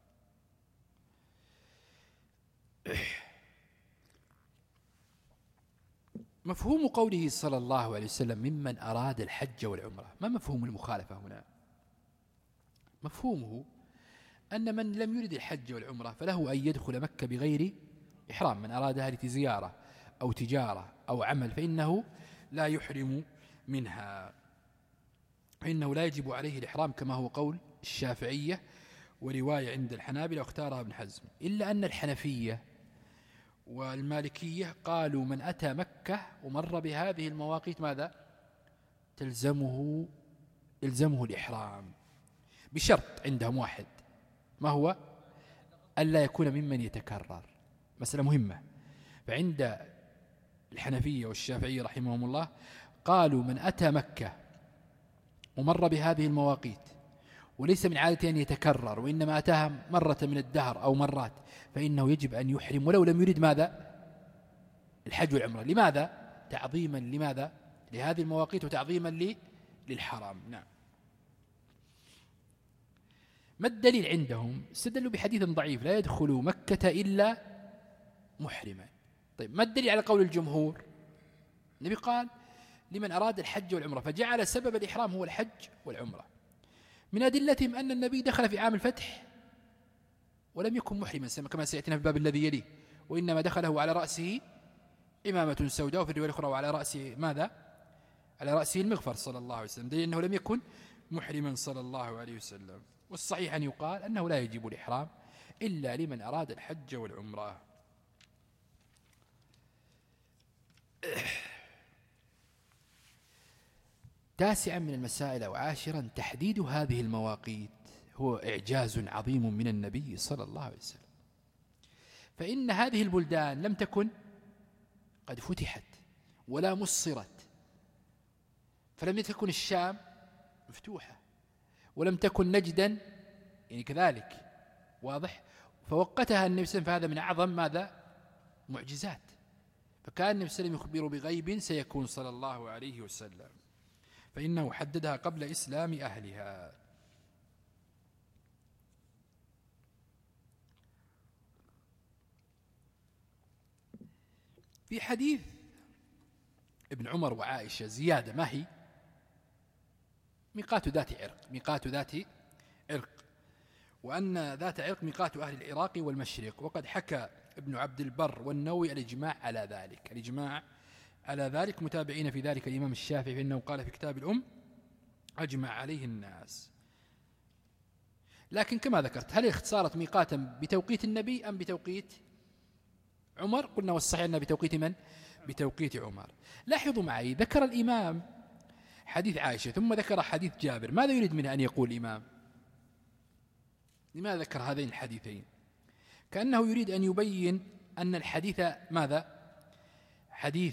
مفهوم قوله صلى الله عليه وسلم: ممن أراد الحج والعمرة، ما مفهوم المخالفة هنا؟ مفهومه أن من لم يرد الحج والعمرة فله أن يدخل مكة بغير إحرام، من أرادها لزيارة أو تجارة أو عمل فإنه لا يحرم منها، فإنه لا يجب عليه الإحرام كما هو قول الشافعية ورواية عند الحنابلة واختارها ابن حزم. إلا أن الحنفية والمالكية قالوا من أتى مكة ومر بهذه المواقيت ماذا؟ تلزمه يلزمه الإحرام، بشرط عندهم واحد، ما هو؟ ألا يكون ممن يتكرر. مسألة مهمة. فعند الحنفية والشافعية رحمهم الله قالوا من أتى مكة ومر بهذه المواقيت وليس من عادته أن يتكرر، وإنما أتاها مرة من الدهر أو مرات، فإنه يجب أن يحرم ولو لم يرد ماذا؟ الحج والعمرة. لماذا؟ تعظيما لماذا؟ لهذه المواقيت وتعظيما للحرام. نعم. ما الدليل عندهم؟ استدلوا بحديث ضعيف: لا يدخل مكة إلا محرما. طيب ما الدليل على قول الجمهور؟ النبي قال لمن أراد الحج والعمرة، فجعل سبب الإحرام هو الحج والعمرة. من أدلتهم أن النبي دخل في عام الفتح ولم يكن محرما كما سيأتينا في الباب الذي يليه، وإنما دخله على رأسه إمامة سوداء، وفي الرواية الأخرى وعلى رأسه ماذا؟ على رأسه المغفر صلى الله عليه وسلم، دليل أنه لم يكن محرما صلى الله عليه وسلم. والصحيح أن يقال أنه لا يجب الإحرام إلا لمن أراد الحج والعمرة. تاسعا من المسائل أو عاشرا تحديد هذه المواقيت هو إعجاز عظيم من النبي صلى الله عليه وسلم، فإن هذه البلدان لم تكن قد فتحت ولا مصرت، فلم تكن الشام مفتوحة ولم تكن نجدا يعني كذلك، واضح؟ فوقتها النبي صلى الله عليه وسلم، فهذا من أعظم ماذا؟ معجزات. فكان النبي صلى الله عليه وسلم يخبر بغيب سيكون صلى الله عليه وسلم، فإنه حددها قبل إسلام أهلها. في حديث ابن عمر وعائشة زيادة، ما هي؟ ميقات ذات عرق، ميقات ذات عرق، وأن ذات عرق ميقات أهل العراق والمشرق. وقد حكى ابن عبد البر والنووي الإجماع على ذلك، الإجماع على ذلك، متابعين في ذلك الإمام الشافعي، فإنه قال في كتاب الأم أجمع عليه الناس. لكن كما ذكرت، هل اختصارت ميقاتا بتوقيت النبي أم بتوقيت عمر؟ قلنا والصحيح أنها بتوقيت من؟ بتوقيت عمر. لاحظوا معي، ذكر الإمام حديث عائشة ثم ذكر حديث جابر، ماذا يريد منه أن يقول الإمام؟ لماذا ذكر هذين الحديثين؟ كأنه يريد أن يبين أن الحديث ماذا؟ حديث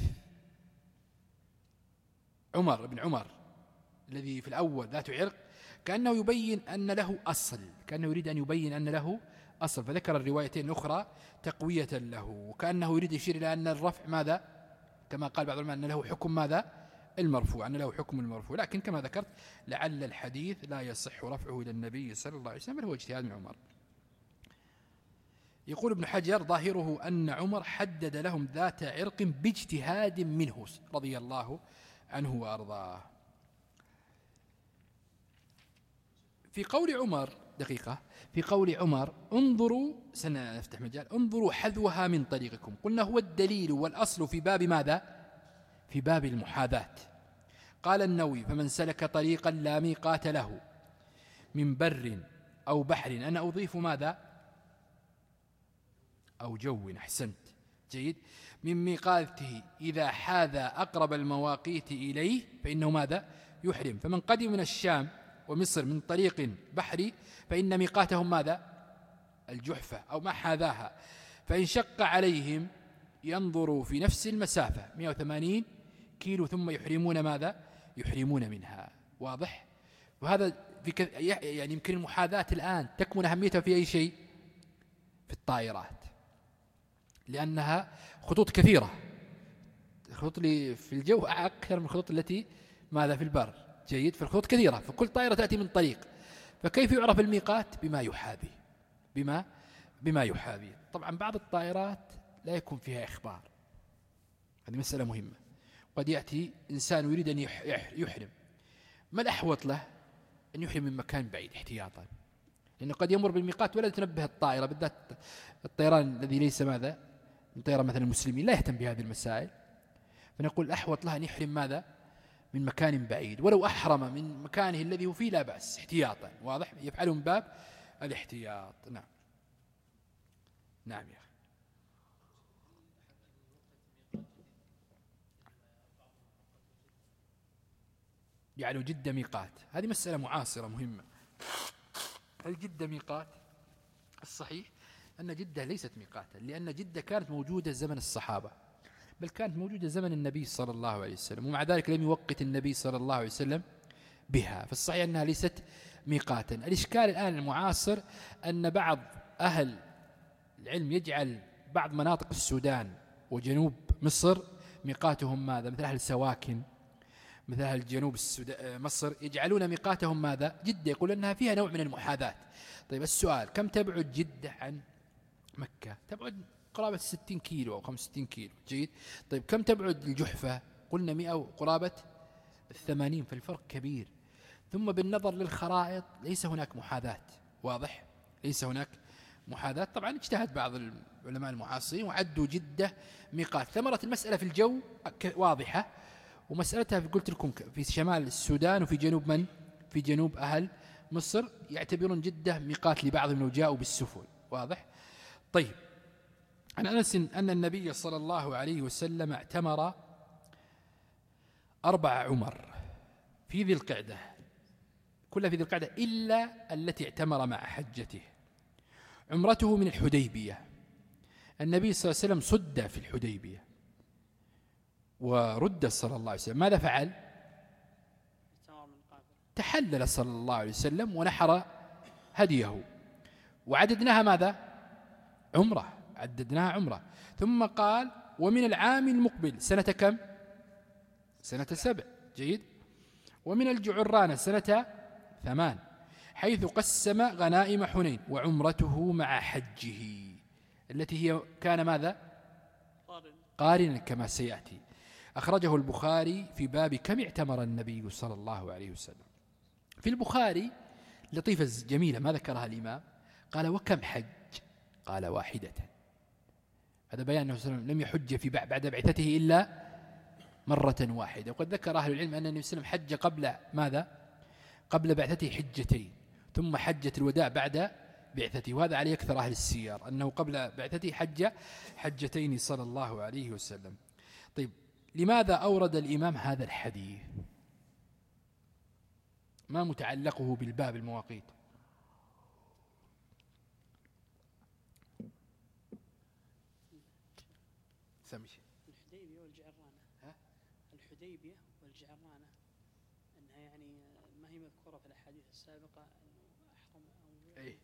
عمر بن عمر الذي في الأول ذات عرق، كأنه يبين أن له أصل، كأنه يريد أن يبين أن له أصل، فذكر الروايتين الأخرى تقوية له، وكأنه يريد يشير إلى أن الرفع ماذا؟ كما قال بعض العلماء أن له حكم ماذا؟ المرفوع، أن له حكم المرفوع. لكن كما ذكرت لعل الحديث لا يصح رفعه إلى النبي صلى الله عليه وسلم، بل هو اجتهاد من عمر. يقول ابن حجر ظاهره أن عمر حدد لهم ذات عرق باجتهاد منه رضي الله عنه وأرضاه. في قول عمر دقيقة، في قول عمر انظروا، سنفتح مجال، انظروا حذوها من طريقكم، قلنا هو الدليل والأصل في باب ماذا؟ في باب المحاذاة. قال النووي فمن سلك طريقا لا ميقات له من بر أو بحر، أنا أضيف ماذا؟ أو جو، أحسنت، جيد، من ميقاته إذا حاذى أقرب المواقيت إليه فإنه ماذا؟ يحرم. فمن قدم من الشام ومصر من طريق بحري فإن ميقاتهم ماذا؟ الجحفة أو ما حاذاها، فإن شق عليهم ينظروا في نفس المسافة مئة وثمانين كيلو ثم يحرمون ماذا؟ يحرمون منها، واضح؟ وهذا في كث... يعني يمكن المحاذاة الآن تكمن أهميتها في أي شيء؟ في الطائرات، لأنها خطوط كثيرة، الخطوط اللي في الجو أكثر من الخطوط التي ماذا في البر، جيد، فالخطوط كثيرة، فكل طائرة تأتي من طريق، فكيف يعرف الميقات؟ بما يحاذي، بما بما يحاذي. طبعا بعض الطائرات لا يكون فيها إخبار، هذه مسألة مهمة. قد يأتي إنسان يريد أن يحرم، ما الأحوط له؟ أن يحرم من مكان بعيد احتياطا، لأنه قد يمر بالميقات ولا تنبه الطائرة، بالذات الطيران الذي ليس ماذا؟ من طيران مثلا المسلمين لا يهتم بهذه المسائل، فنقول الأحوط له أن يحرم ماذا؟ من مكان بعيد، ولو أحرم من مكانه الذي هو فيه لا بأس احتياطا، واضح؟ يفعله من باب الاحتياط. نعم نعم يا أخي. يعني جدة ميقات، هذه مسألة معاصرة مهمة. هل جدة ميقات؟ الصحيح أن جدة ليست ميقاتا، لأن جدة كانت موجودة زمن الصحابة، بل كانت موجودة زمن النبي صلى الله عليه وسلم، ومع ذلك لم يوقت النبي صلى الله عليه وسلم بها، فالصحيح أنها ليست ميقاتا. الإشكال الآن المعاصر أن بعض أهل العلم يجعل بعض مناطق السودان وجنوب مصر ميقاتهم ماذا؟ مثل أهل سواكن، مثل أهل جنوب مصر يجعلون ميقاتهم ماذا؟ جدة، يقول أنها فيها نوع من المحاذاة. طيب السؤال، كم تبعد جدة عن مكة؟ تبعد قرابة ستين كيلو أو خمسة وستين كيلو. جيد. طيب كم تبعد الجحفة؟ قلنا مئة وقرابة الثمانين، فالفرق كبير. ثم بالنظر للخرائط ليس هناك محاذاة، واضح؟ ليس هناك محاذاة. طبعا اجتهد بعض العلماء المعاصرين وعدوا جدة ميقات. ثمرة المسألة في الجو واضحة، ومسألتها في قلت لكم في شمال السودان وفي جنوب من؟ في جنوب أهل مصر يعتبرون جدة ميقات لبعضهم لو جاءوا بالسفن، واضح؟ طيب، عن أنس أن النبي صلى الله عليه وسلم اعتمر أربع عمر في ذي القعدة، كلها في ذي القعدة إلا التي اعتمر مع حجته. عمرته من الحديبية، النبي صلى الله عليه وسلم صد في الحديبية ورد صلى الله عليه وسلم. ماذا فعل؟ تحلل صلى الله عليه وسلم ونحر هديه، وعددناها ماذا؟ عمرة، عددناها عمرة. ثم قال ومن العام المقبل سنة كم؟ سنة سبع. جيد. ومن الجعرانة سنة ثمان، حيث قسم غنائم حنين، وعمرته مع حجه التي هي كان ماذا؟ قارنا كما سيأتي. أخرجه البخاري في باب كم اعتمر النبي صلى الله عليه وسلم. في البخاري لطيفة جميلة ما ذكرها الإمام، قال وكم حج؟ قال واحدة. هذا بيان أنه صلى الله عليه وسلم لم يحج في بعد بعثته إلا مرة واحدة. وقد ذكر أهل العلم أن النبي صلى الله عليه وسلم حج قبل ماذا؟ قبل بعثته حجتين، ثم حجة الوداع بعد بعثته، وهذا عليه أكثر أهل السير أنه قبل بعثته حج حجتين صلى الله عليه وسلم. طيب، لماذا أورد الإمام هذا الحديث؟ ما متعلقه بالباب المواقيت؟ سامي شيء. الحديبية والجعرانة. ها؟ الحديبية والجعرانة أنها يعني ما هي مذكورة في الأحاديث السابقة أنه أحرم أو أي.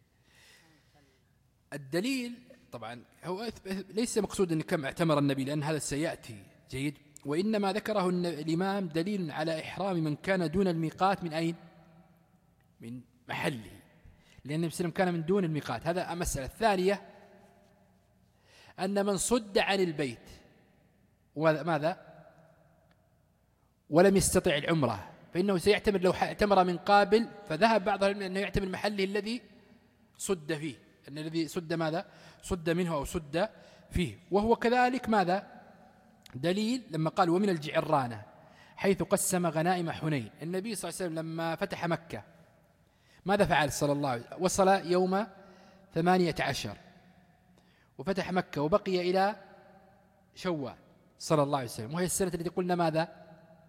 الدليل طبعا هو ليس مقصود أن كم اعتمر النبي لأن هذا سيأتي. جيد. وإنما ذكره الإمام دليل على إحرام من كان دون الميقات من أين؟ من محله، لأن النبي صلى الله عليه وسلم كان من دون الميقات. هذا مسألة. الثانية أن من صد عن البيت وماذا؟ ولم يستطع العمرة فإنه سيعتمر لو اعتمر من قابل، فذهب بعض العلماء أنه يعتمر محله الذي صد فيه، أن الذي صد ماذا؟ صد منه أو صد فيه. وهو كذلك ماذا؟ دليل لما قال ومن الجعرانة حيث قسم غنائم حنين. النبي صلى الله عليه وسلم لما فتح مكة ماذا فعل صلى الله عليه وسلم؟ وصل يوم ثمانية عشر وفتح مكة وبقي إلى شوال صلى الله عليه وسلم، وهي السنة التي قلنا ماذا؟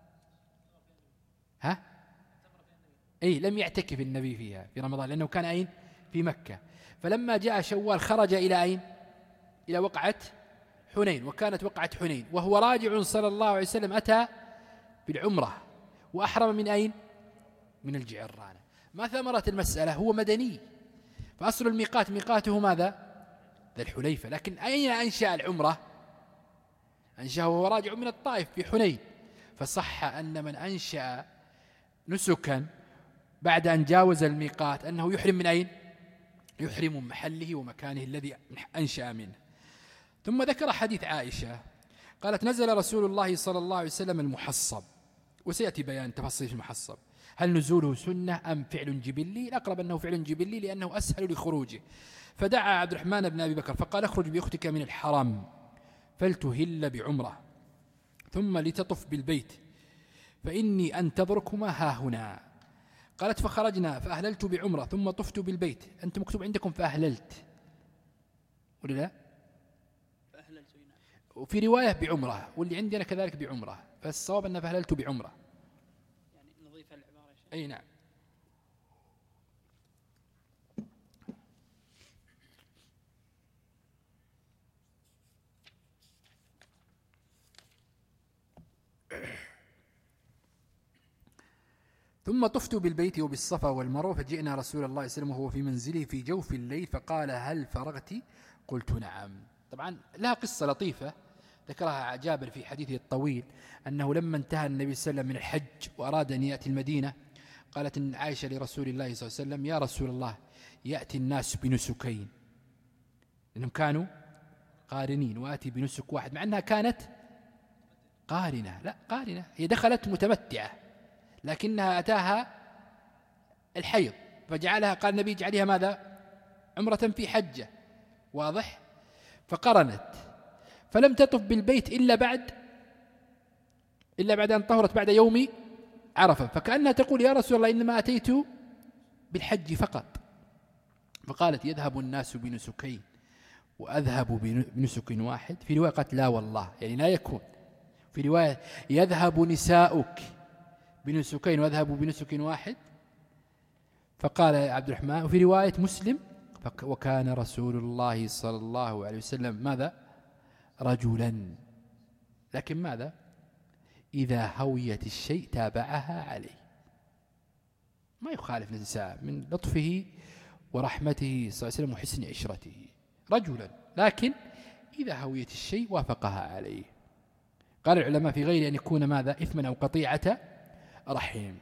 ها؟ أي لم يعتكف النبي فيها في رمضان لأنه كان أين؟ في مكة. فلما جاء شوال خرج إلى أين؟ إلى وقعة حنين، وكانت وقعة حنين وهو راجع صلى الله عليه وسلم أتى بالعمرة وأحرم من أين؟ من الجعرانة. ما ثمرة المسألة؟ هو مدني، فأصل الميقات ميقاته ماذا؟ ذا الحليفة. لكن أين أنشأ العمرة؟ أنشأه وهو راجع من الطائف في حنين. فصح أن من أنشأ نسكا بعد أن جاوز الميقات أنه يحرم من أين؟ يحرم من محله ومكانه الذي أنشأ منه. ثم ذكر حديث عائشة قالت نزل رسول الله صلى الله عليه وسلم المحصب، وسيأتي بيان تفاصيل المحصب، هل نزوله سنة أم فعل جبلي؟ الأقرب أنه فعل جبلي لأنه أسهل لخروجه. فدعا عبد الرحمن بن أبي بكر فقال اخرج بأختك من الحرم فلتهل بعمرة ثم لتطف بالبيت فإني أنتظركما ها هنا. قالت فخرجنا فأهللت بعمرة ثم طفت بالبيت. أنت مكتوب عندكم فأهللت ولا لا؟ وفي رواية بعمرة، واللي عندنا كذلك بعمرة، فالصواب أن فأهللت بعمرة. يعني نضيف العبارة. أي نعم. ثم طفت بالبيت وبالصفا والمروة فجئنا رسول الله صلى الله عليه وسلم وهو في منزله في جوف الليل فقال هل فرغت؟ قلت نعم. طبعا لها قصة لطيفة ذكرها جابر في حديثه الطويل أنه لما انتهى النبي صلى الله عليه وسلم من الحج وأراد أن يأتي المدينة قالت إن عائشة لرسول الله صلى الله عليه وسلم يا رسول الله يأتي الناس بنسكين، لأنهم كانوا قارنين وآتي بنسك واحد، مع أنها كانت قارنة. لا قارنة، هي دخلت متمتعة لكنها أتاها الحيض فجعلها، قال النبي اجعلها ماذا؟ عمرة في حجة، واضح؟ فقرنت فلم تطف بالبيت إلا بعد إلا بعد أن طهرت بعد يوم عرفة، فكأنها تقول يا رسول الله إنما أتيت بالحج فقط. فقالت يذهب الناس بنسكين وأذهب بنسك واحد. في رواية قالت لا والله، يعني لا يكون. في رواية يذهب نساؤك بنسكين وأذهب بنسك واحد. فقال عبد الرحمن، وفي رواية مسلم وكان رسول الله صلى الله عليه وسلم ماذا؟ رجلا، لكن ماذا؟ إذا هويت الشيء تابعها عليه، ما يخالف النساء من لطفه ورحمته صلى الله عليه وسلم وحسن عشرته، رجلا لكن إذا هويت الشيء وافقها عليه. قال العلماء في غير أن يكون ماذا؟ إثما أو قطيعة رحم.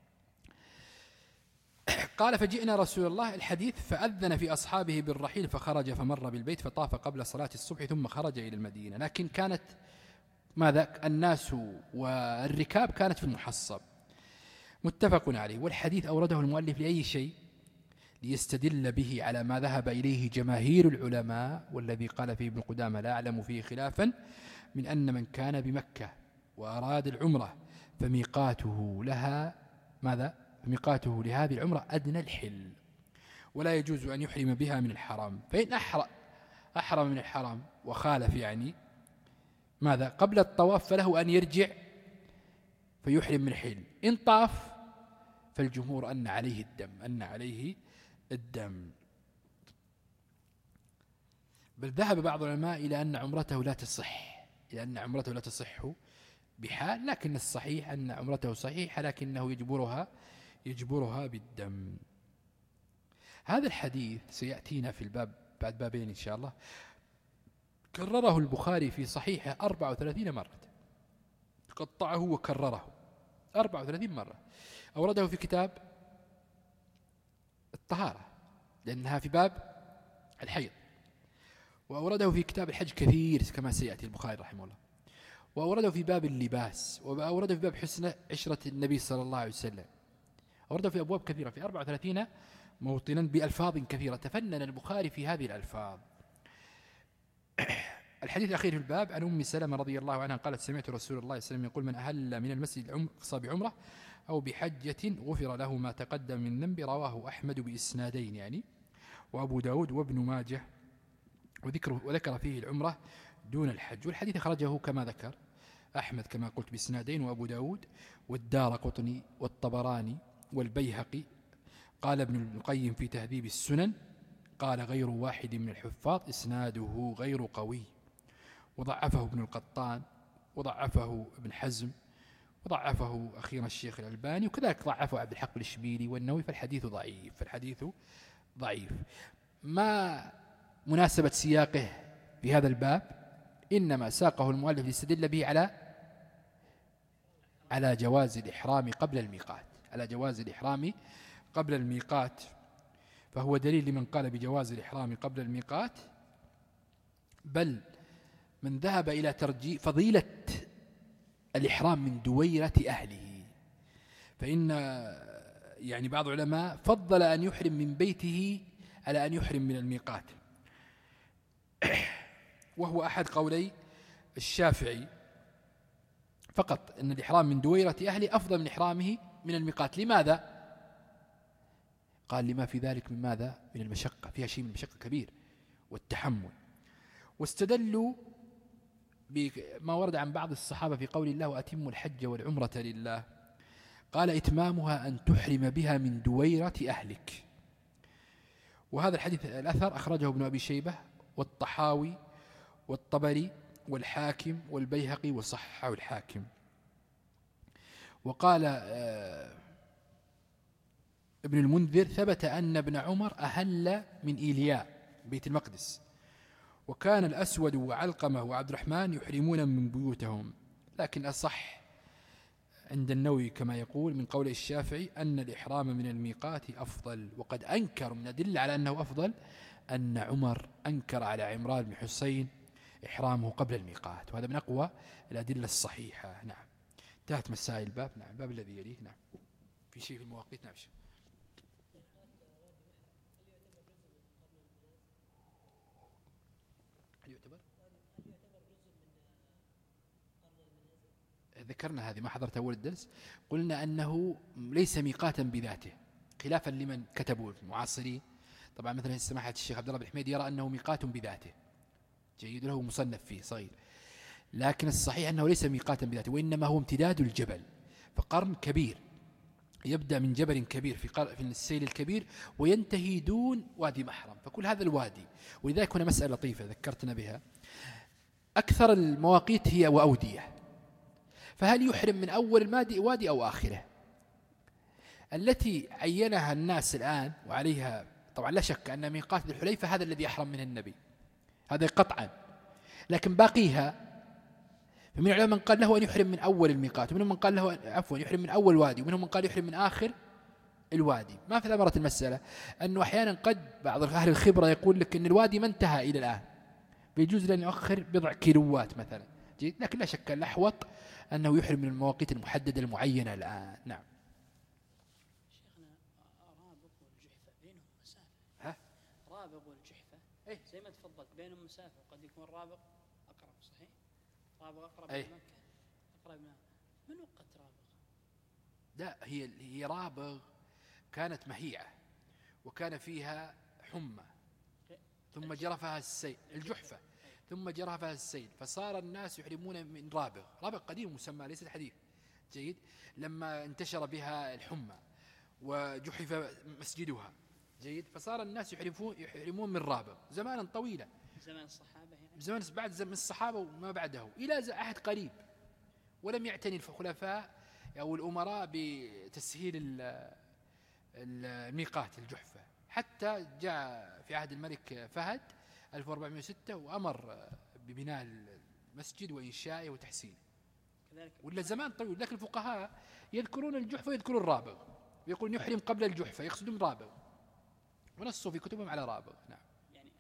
قال فجئنا رسول الله، الحديث فأذن في أصحابه بالرحيل فخرج فمر بالبيت فطاف قبل صلاة الصبح ثم خرج إلى المدينة. لكن كانت ماذا؟ الناس والركاب كانت في المحصب. متفق عليه. والحديث أورده المؤلف لأي شيء؟ ليستدل به على ما ذهب إليه جماهير العلماء، والذي قال فيه ابن قدامة لا أعلم فيه خلافا، من أن من كان بمكة وأراد العمرة فميقاته لها ماذا؟ ميقاته لهذه العمرة أدنى الحل، ولا يجوز أن يحرم بها من الحرام. فإن أحرم من الحرام وخالف يعني ماذا؟ قبل الطواف فله أن يرجع فيحرم من الحل. إن طاف فالجمهور أن عليه الدم أن عليه الدم بل ذهب بعض العلماء إلى أن عمرته لا تصح إلى أن عمرته لا تصح بحال، لكن الصحيح أن عمرته صحيحة لكنه يجبرها يجبرها بالدم. هذا الحديث سيأتينا في الباب بعد بابين إن شاء الله، كرره البخاري في صحيحه أربع وثلاثين مرة، قطعه وكرره أربع وثلاثين مرة. أورده في كتاب الطهارة لأنها في باب الحيض، وأورده في كتاب الحج كثير كما سيأتي البخاري رحمه الله، وأورده في باب اللباس، وأورده في باب حسن عشرة النبي صلى الله عليه وسلم، أورده في أبواب كثيرة في أربع وثلاثين موطنا بألفاظ كثيرة. تفنن البخاري في هذه الألفاظ. الحديث الأخير في الباب عن أم سلمة رضي الله عنها قالت سمعت رسول الله صلى الله عليه وسلم يقول من أهل من المسجد الأقصى بعمرة أو بحجة غفر له ما تقدم من ذنب. رواه أحمد بإسنادين يعني، وأبو داود وابن ماجه، وذكر, وذكر فيه العمرة دون الحج. والحديث خرجه كما ذكر أحمد كما قلت بإسنادين، وأبو داود والدارقطني والطبراني والبيهقي. قال ابن القيم في تهذيب السنن قال غير واحد من الحفاظ إسناده غير قوي، وضعفه ابن القطان وضعفه ابن حزم وضعفه أخيرا الشيخ الألباني، وكذلك ضعفه عبد الحق الإشبيلي والنووي. فالحديث ضعيف فالحديث ضعيف. ما مناسبة سياقه في هذا الباب؟ إنما ساقه المؤلف ليستدل به على على جواز الإحرام قبل الميقات على جواز الإحرام قبل الميقات فهو دليل لمن قال بجواز الإحرام قبل الميقات، بل من ذهب إلى ترجيح فضيلة الإحرام من دويرة أهله. فإن يعني بعض العلماء فضل أن يحرم من بيته على أن يحرم من الميقات، وهو أحد قولي الشافعي فقط، أن الإحرام من دويرة أهله أفضل من إحرامه من الميقات. لماذا؟ قال لما في ذلك من ماذا؟ من المشقة، فيها شيء من المشقة كبير والتحمل. واستدلوا بما ورد عن بعض الصحابة في قول الله وأتموا الحج والعمرة لله، قال إتمامها أن تحرم بها من دويرة أهلك. وهذا الحديث الأثر أخرجه ابن أبي شيبة والطحاوي والطبري والحاكم والبيهقي وصححه الحاكم. وقال ابن المنذر ثبت أن ابن عمر أهل من إيلياء بيت المقدس، وكان الأسود وعلقمة وعبد الرحمن يحرمون من بيوتهم. لكن أصح عند النووي كما يقول من قول الشافعي أن الإحرام من الميقات أفضل. وقد أنكر من أدل على أنه أفضل أن عمر أنكر على عمران بن حسين إحرامه قبل الميقات، وهذا من أقوى الأدلة الصحيحة. نعم. انتهت مسائل الباب. نعم. الباب الذي يليه. نعم. في شيء في المواقيت. نعم. هل يعتبر؟ ذكرنا هذه، ما حضرت أول الدرس، قلنا أنه ليس ميقاتا بذاته، خلافا لمن كتبوا المعاصرين. طبعا مثلا سماحة الشيخ عبد الله بن حميد يرى أنه ميقات بذاته، جيد، له مصنف فيه صغير، لكن الصحيح أنه ليس ميقاتا بذاته، وإنما هو امتداد الجبل، فقرن كبير يبدأ من جبل كبير في, في السيل الكبير وينتهي دون وادي محرم، فكل هذا الوادي. ولذلك هنا مسألة لطيفة ذكرتنا بها، أكثر المواقيت هي وأودية، فهل يحرم من أول المادي وادي أو آخره؟ التي عينها الناس الآن وعليها طبعا لا شك أن ميقات ذي الحليفة هذا الذي يحرم منه النبي، هذا قطعا، لكن باقيها فمن العلماء من قال له أن يحرم من أول الميقات، ومنهم من قال له عفوا يحرم من أول وادي، ومنهم من قال يحرم من آخر الوادي. ما في ثمرة المسألة أنه أحيانا قد بعض أهل الخبرة يقول لك أن الوادي ما انتهى إلى الآن، بيجوز لأن يؤخر بضع كيلوات مثلا، جيد، لكن لا شك الأحوط أنه يحرم من المواقيت المحددة المعينة الآن. نعم. شيخنا رابغ والجحفة بينهم مسافة. ها؟ رابغ والجحفة إيه؟ زي ما تفضلت بينهم مسافة، وقد يكون رابغ أقرب، صحيح؟ رابغ أقرب من مكة، أقرب من من وقت رابغ؟ لا، هي هي رابغ كانت مهيعة وكان فيها حمى، ثم جرفها السيل، الجحفة ثم جرفها السيل، فصار الناس يحرمون من رابغ. رابغ قديم مسمى ليس حديث، جيد، لما انتشر بها الحمى وجحف مسجدها، جيد، فصار الناس يحرمون يحرمون من رابغ زمانا طويلا، زمان الصحابة يعني، زمان بعد زمن الصحابة وما بعده إلى عهد قريب، ولم يعتني الخلفاء أو الأمراء بتسهيل الميقات الجحفة، حتى جاء في عهد الملك فهد ألف وأربعمائة وستة وأمر ببناء المسجد وإنشائه وتحسينه، ولا زمان طويل. لكن الفقهاء يذكرون الجحفة ويذكرون الرابغ، ويقولون يحرم قبل الجحفة، يقصدون رابغ، ونصوا في كتبهم على رابغ. نعم. يعني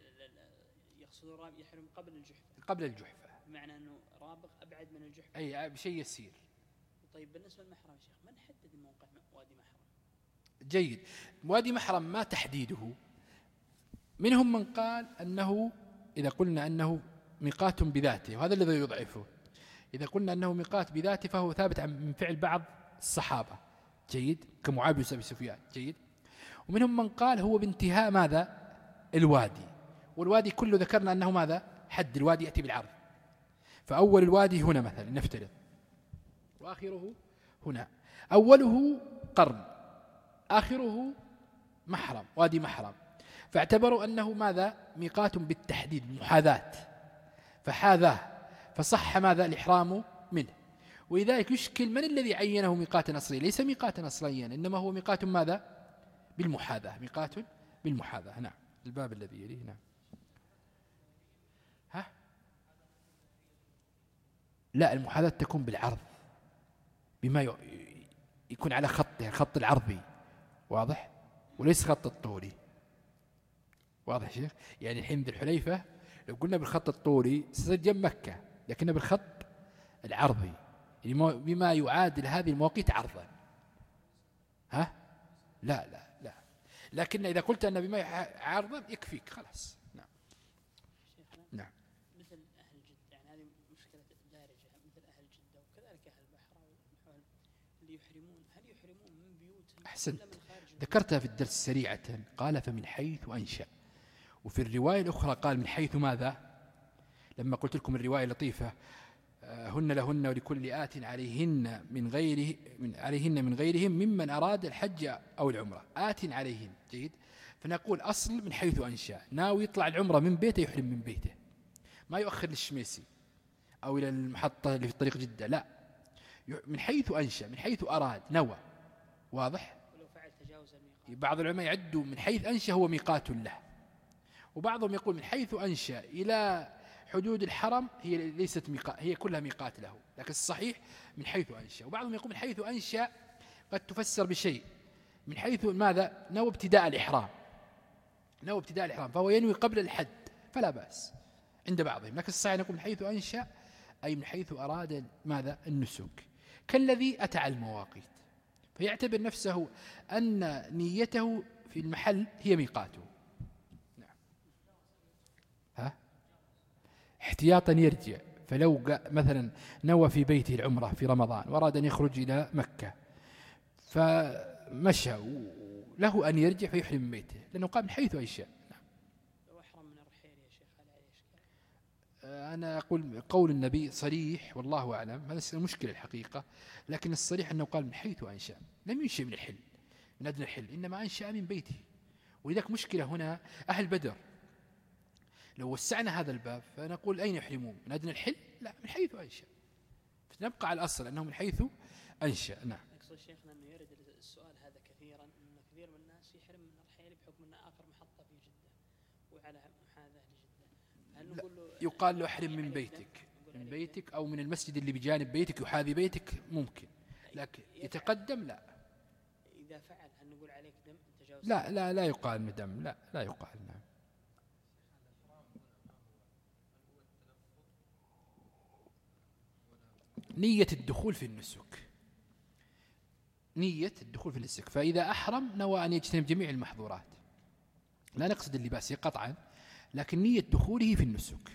يقصدون رابغ يحرم قبل الجحفة، قبل الجحفة، بمعنى أنه رابغ أبعد من الجحفة، أي بشيء يسير. طيب بالنسبة للمحرم يا شيخ، من حدد موقع وادي محرم؟ جيد، وادي محرم ما تحديده، منهم من قال أنه إذا قلنا أنه ميقات بذاته، وهذا الذي يضعفه، إذا قلنا أنه ميقات بذاته فهو ثابت من فعل بعض الصحابة، جيد، كمعاوية بن سفيان، جيد، ومنهم من قال هو بانتهاء ماذا؟ الوادي، والوادي كله ذكرنا أنه ماذا؟ حد الوادي يأتي بالعرض، فأول الوادي هنا مثلا نفترض، وآخره هنا، أوله قرن، آخره محرم، وادي محرم، فاعتبروا أنه ماذا؟ ميقات بالتحديد، محاذاة، فحاذاه، فصح ماذا؟ الإحرام منه. ولذلك يشكل من الذي عينه ميقاتا أصليا؟ ليس ميقاتا أصليا، إنما هو ميقات ماذا؟ بالمحاذاة، ميقات بالمحاذاة. نعم. الباب الذي يليه. نعم. ها؟ لا، المحاذاة تكون بالعرض، بما يكون على خطه، الخط العرضي، واضح، وليس خط الطولي، واضح شيخ؟ يعني الحين ذي الحليفة لو قلنا بالخط الطولي ستصير جنب مكة، لكنه بالخط العرضي، يعني بما يعادل هذه المواقيت عرضا. ها؟ لا لا لا، لكن إذا قلت أن بما عرضا يكفيك خلاص. نعم. نعم. مثل أهل جدة، يعني هذه مشكلة دارجة، مثل أهل جدة وكذلك أهل البحر اللي يحرمون، هل يحرمون من بيوتهم؟ أحسنت، ذكرتها في الدرس سريعة، قال فمن حيث أنشأ، وفي الرواية الأخرى قال من حيث ماذا؟ لما قلت لكم الرواية لطيفة، هن لهن ولكل آت عليهن من غيره من عليهن من غيرهم ممن أراد الحج أو العمرة، آت عليهن، جيد، فنقول أصل من حيث أنشأ، ناوي يطلع العمرة من بيته يحرم من بيته، ما يؤخر للشميسي أو إلى المحطة اللي في طريق جدة، لا، من حيث أنشأ، من حيث أراد، نوى، واضح؟ ولو فعل تجاوز الميقات. بعض العلماء يعدوا من حيث أنشأ هو ميقات له، وبعضهم يقول من حيث أنشأ إلى حدود الحرم هي ليست ميقات، هي كلها ميقات له، لكن الصحيح من حيث أنشأ. وبعضهم يقول من حيث أنشأ قد تفسر بشيء، من حيث ماذا؟ نوى ابتداء الإحرام، نوى ابتداء الإحرام، فهو ينوي قبل الحد فلا بأس عند بعضهم، لكن الصحيح نقول من حيث أنشأ أي من حيث أراد ماذا النسك، كالذي أتى على المواقيت فيعتبر نفسه أن نيته في المحل هي ميقاته. نعم. ها؟ احتياطا يرجع، فلو مثلا نوى في بيته العمرة في رمضان وأراد أن يخرج إلى مكة فمشى له أن يرجع فيحرم من بيته لأنه قام من حيث أنشأ. نعم. لو أحرم من الرحيل يا شيخ على أي إشكال؟ أنا أقول قول النبي صريح والله أعلم، هذا مشكلة الحقيقة، لكن الصريح أنه قال من حيث أنشأ، لم ينشأ من الحل من أدنى الحل، إنما أنشأ من بيته. ولذلك مشكلة هنا أهل بدر، لو وسعنا هذا الباب فنقول أين يحرمون؟ من أدنى الحل؟ لا، من حيث أنشأ، فنبقى على الأصل أنه من حيث أنشأ. نعم. أقصد شيخنا أنه يرد السؤال هذا كثيرا، أن كثير من الناس يحرم من الرحيل بحكم أن آخر محطة في جدة وعلى محاذاة لجدة، هل نقول له يقال له احرم من بيتك، من بيتك أو من المسجد اللي بجانب بيتك يحاذي بيتك ممكن، لكن يتقدم لا. إذا فعل هل نقول عليك دم تجاوز؟ لا لا لا يقال من دم، لا لا يقال. نعم. نية الدخول في النسك، نية الدخول في النسك، فإذا أحرم نوى أن يجتنب جميع المحظورات، لا نقصد اللباس قطعا، لكن نية دخوله في النسك.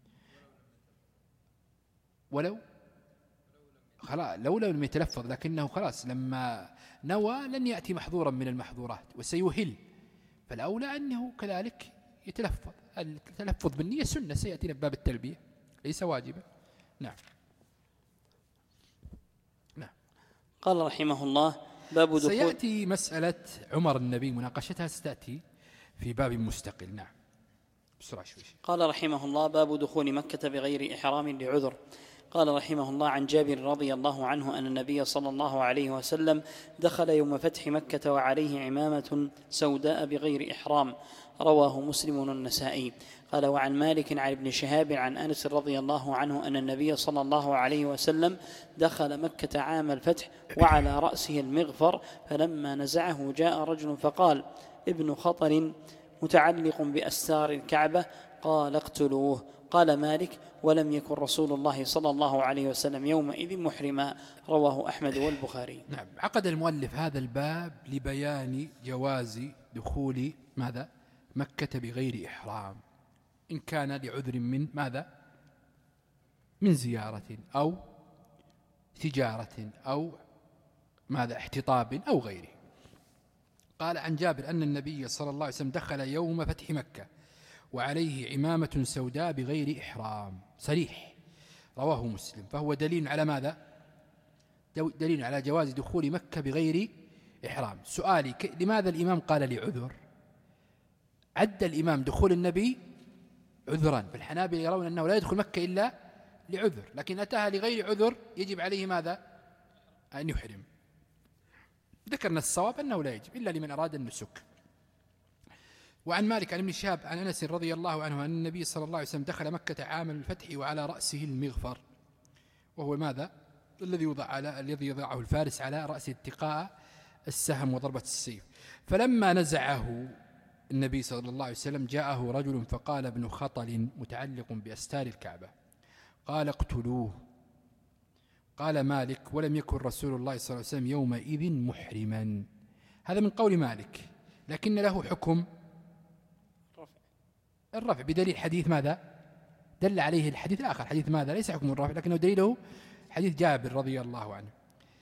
ولو خلاص لو لم يتلفظ، لكنه خلاص لما نوى لن يأتي محظورا من المحظورات وسيهل، فالأولى أنه كذلك يتلفظ. التلفظ بالنية سنة سيأتينا بباب التلبية، ليس واجبا. نعم. نعم. قال رحمه الله باب دخول. سيأتي مسألة عمر النبي مناقشتها ستأتي في باب مستقل. نعم بسرعة شوي. قال رحمه الله باب دخول مكة بغير إحرام لعذر. قال رحمه الله عن جابر رضي الله عنه أن النبي صلى الله عليه وسلم دخل يوم فتح مكة وعليه عمامة سوداء بغير إحرام، رواه مسلم والنسائي. قال وعن مالك عن ابن شهاب عن أنس رضي الله عنه أن النبي صلى الله عليه وسلم دخل مكة عام الفتح وعلى رأسه المغفر، فلما نزعه جاء رجل فقال ابن خطر متعلق بأستار الكعبة، قال اقتلوه. قال مالك ولم يكن رسول الله صلى الله عليه وسلم يومئذ محرما، رواه أحمد والبخاري. نعم. عقد المؤلف هذا الباب لبيان جواز دخول ماذا مكة بغير إحرام إن كان لعذر من ماذا من زيارة أو تجارة أو ماذا احتطاب أو غيره. قال عن جابر أن النبي صلى الله عليه وسلم دخل يوم فتح مكة وعليه عمامة سوداء بغير إحرام، صريح، رواه مسلم، فهو دليل على ماذا دليل على جواز دخول مكة بغير إحرام. سؤالي لماذا الإمام قال لعذر؟ عد الإمام دخول النبي عذرا، فالحنابلة يرون أنه لا يدخل مكة إلا لعذر، لكن أتاها لغير عذر يجب عليه ماذا أن يحرم. ذكرنا الصواب أنه لا يجب إلا لمن أراد النسك. وعن مالك عن ابن شهاب عن أنس رضي الله عنه أن النبي صلى الله عليه وسلم دخل مكة عام الفتح وعلى رأسه المغفر، وهو ماذا الذي يوضع على الذي يضعه الفارس على رأسه اتقاء السهم وضربة السيف. فلما نزعه النبي صلى الله عليه وسلم جاءه رجل فقال ابن خطل متعلق بأستار الكعبة، قال اقتلوه. قال مالك ولم يكن رسول الله صلى الله عليه وسلم يومئذ محرما. هذا من قول مالك، لكن له حكم الرفع بدليل حديث ماذا دل عليه الحديث الآخر، حديث ماذا ليس حكم الرفع لكنه دليله حديث جابر رضي الله عنه.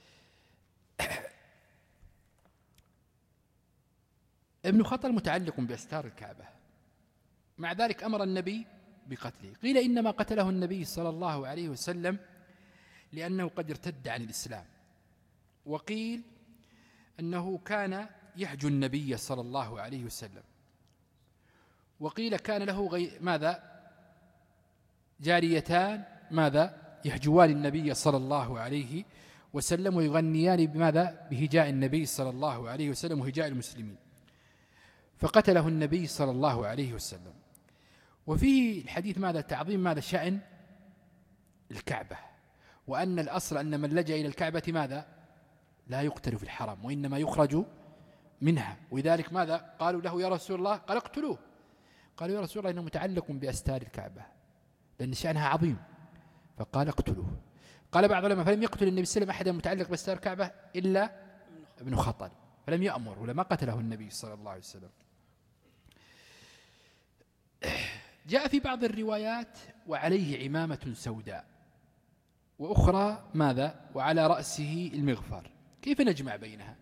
ابن خطل متعلق بأستار الكعبة، مع ذلك أمر النبي بقتله. قيل إنما قتله النبي صلى الله عليه وسلم لأنه قد ارتد عن الإسلام، وقيل أنه كان يحجو النبي صلى الله عليه وسلم، وقيل كان له غي... ماذا جاريتان ماذا يهجوان النبي صلى الله عليه وسلم ويغنيان بماذا بهجاء النبي صلى الله عليه وسلم وهجاء المسلمين، فقتله النبي صلى الله عليه وسلم. وفيه الحديث ماذا تعظيم ماذا شأن الكعبة، وأن الأصل أن من لجأ إلى الكعبة ماذا لا يقتل في الحرم وإنما يخرج منها، ولذلك ماذا قالوا له يا رسول الله قال اقتلوه، قالوا يا رسول الله إنه متعلق بأستار الكعبة، لأن شأنها عظيم، فقال اقتلوه. قال بعض العلماء فلم يقتل النبي صلى الله عليه وسلم أحدا متعلق بستار الكعبة إلا ابن خطل، فلم يأمر ولما قتله النبي صلى الله عليه وسلم. جاء في بعض الروايات وعليه عمامة سوداء، وأخرى ماذا وعلى رأسه المغفر. كيف نجمع بينها؟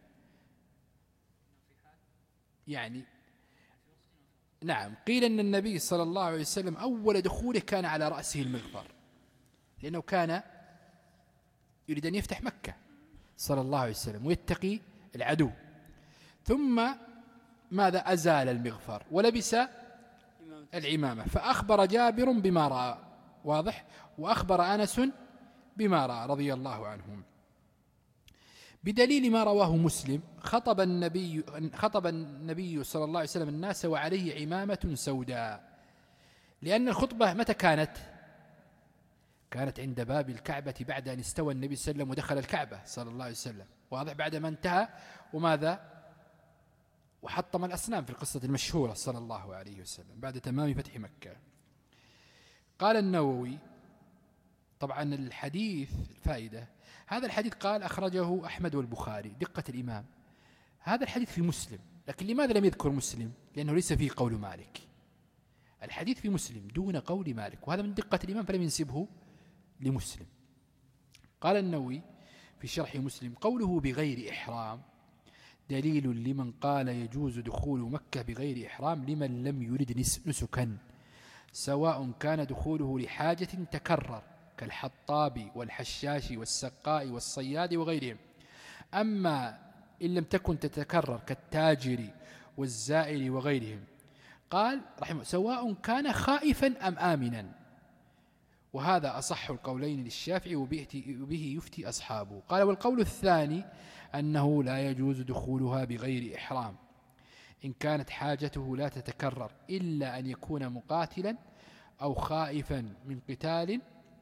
يعني نعم، قيل أن النبي صلى الله عليه وسلم أول دخوله كان على رأسه المغفر، لأنه كان يريد أن يفتح مكة صلى الله عليه وسلم ويتقي العدو، ثم ماذا أزال المغفر ولبس العمامة. فأخبر جابر بما رأى، واضح، وأخبر أنس بما رأى رضي الله عنهم، بدليل ما رواه مسلم: خطب النبي خطب النبي صلى الله عليه وسلم الناس وعليه عمامة سوداء. لأن الخطبة متى كانت؟ كانت عند باب الكعبة بعد أن استوى النبي صلى الله عليه وسلم ودخل الكعبة صلى الله عليه وسلم، واضح، بعد ما انتهى وماذا وحطم الأصنام في القصة المشهورة صلى الله عليه وسلم بعد تمام فتح مكة. قال النووي، طبعا الحديث فائدة، هذا الحديث قال أخرجه أحمد والبخاري، دقة الإمام، هذا الحديث في مسلم، لكن لماذا لم يذكر مسلم؟ لأنه ليس فيه قول مالك، الحديث في مسلم دون قول مالك، وهذا من دقة الإمام فلم ينسبه لمسلم. قال النووي في شرح مسلم: قوله بغير إحرام دليل لمن قال يجوز دخول مكة بغير إحرام لمن لم يرد نسكا، سواء كان دخوله لحاجة تكرر كالحطاب والحشاش والسقاء والصياد وغيرهم، أما إن لم تكن تتكرر كالتاجر والزائر وغيرهم، قال رحمه سواء كان خائفا أم آمنا، وهذا أصح القولين للشافعي وبه يفتي أصحابه. قال والقول الثاني أنه لا يجوز دخولها بغير إحرام إن كانت حاجته لا تتكرر إلا أن يكون مقاتلا أو خائفا من قتال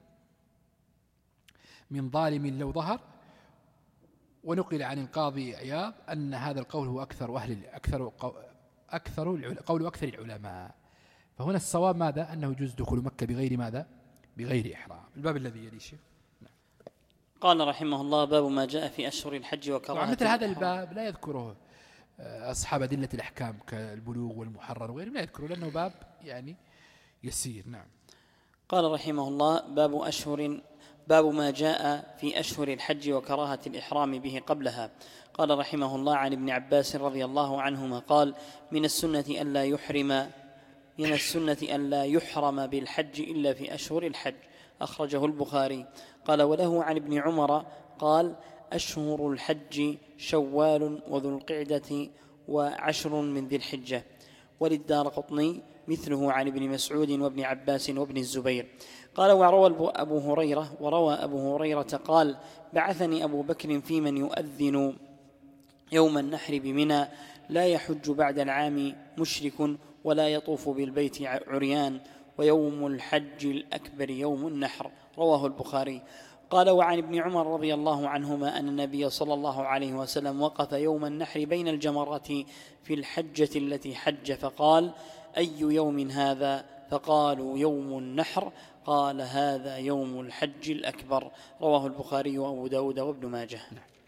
من ظالم لو ظهر. ونقل عن القاضي عياض أن هذا القول هو أكثر أهل أكثر أكثر قول أكثر العلماء. فهنا الصواب ماذا؟ أنه يجوز دخول مكة بغير ماذا؟ بغير إحرام. الباب الذي يلي شيخ. قال رحمه الله: باب ما جاء في أشهر الحج وكراهة. مثل هذا الباب لا يذكره أصحاب أدلة الأحكام كالبلوغ والمحرر وغيرهم، لا يذكره لأنه باب يعني يسير. نعم. قال رحمه الله: باب أشهر باب ما جاء في أشهر الحج وكراهة الإحرام به قبلها. قال رحمه الله: عن ابن عباس رضي الله عنهما قال: من السنة ألا يحرم من السنة ألا يحرم بالحج إلا في أشهر الحج. أخرجه البخاري. قال: وله عن ابن عمر قال: أشهر الحج شوال وذو القعدة وعشر من ذي الحجة. وللدارقطني مثله عن ابن مسعود وابن عباس وابن الزبير. قال: وروى أبو هريرة وروى أبو هريرة قال: بعثني أبو بكر في من يؤذن يوم النحر بمنى لا يحج بعد العام مشرك ولا يطوف بالبيت عريان، ويوم الحج الأكبر يوم النحر. رواه البخاري. قال: وعن ابن عمر رضي الله عنهما أن النبي صلى الله عليه وسلم وقف يوم النحر بين الجمرات في الحجة التي حج فقال: أي يوم هذا؟ فقالوا: يوم النحر. قال: هذا يوم الحج الأكبر. رواه البخاري وأبو داود وابن ماجه.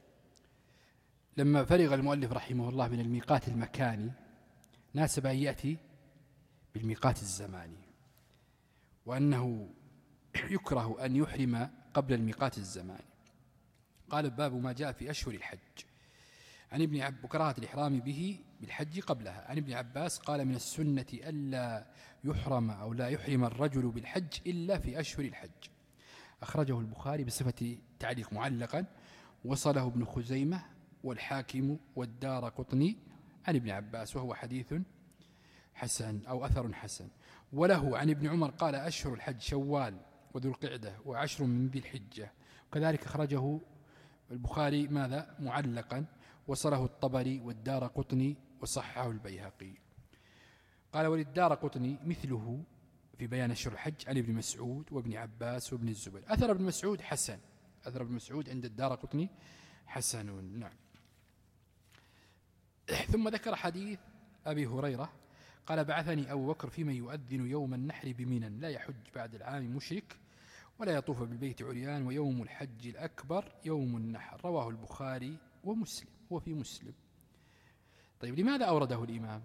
لما فرغ المؤلف رحمه الله من الميقات المكاني ناسب أن يأتي بالميقات الزماني، وأنه يكره أن يحرم قبل الميقات الزماني. قال: باب ما جاء في أشهر الحج عن ابن عباس وكراهة الإحرام به بالحج قبلها. عن ابن عباس قال: من السنة ألا يحرم أو لا يحرم الرجل بالحج إلا في أشهر الحج. أخرجه البخاري بصفة تعليق معلقا، وصله ابن خزيمة والحاكم والدارقطني عن ابن عباس، وهو حديث حسن أو أثر حسن. وله عن ابن عمر قال: أشهر الحج شوال وذو القعدة وعشر من ذي الحجة. وكذلك أخرجه البخاري ماذا معلقا، وصله الطبري والدارقطني وصححه البيهقي. قال: وللدارقطني مثله في بيان أشهر الحج عن ابن مسعود وابن عباس وابن الزبير. أثر ابن مسعود حسن، أثر ابن مسعود عند الدارقطني حسن. نعم. ثم ذكر حديث أبي هريرة قال بعثني أبو بكر فيمن يؤذن يوم النحر بمنى لا يحج بعد العام مشرك ولا يطوف بالبيت عريان ويوم الحج الأكبر يوم النحر. رواه البخاري ومسلم، هو في مسلم. طيب لماذا أورده الإمام؟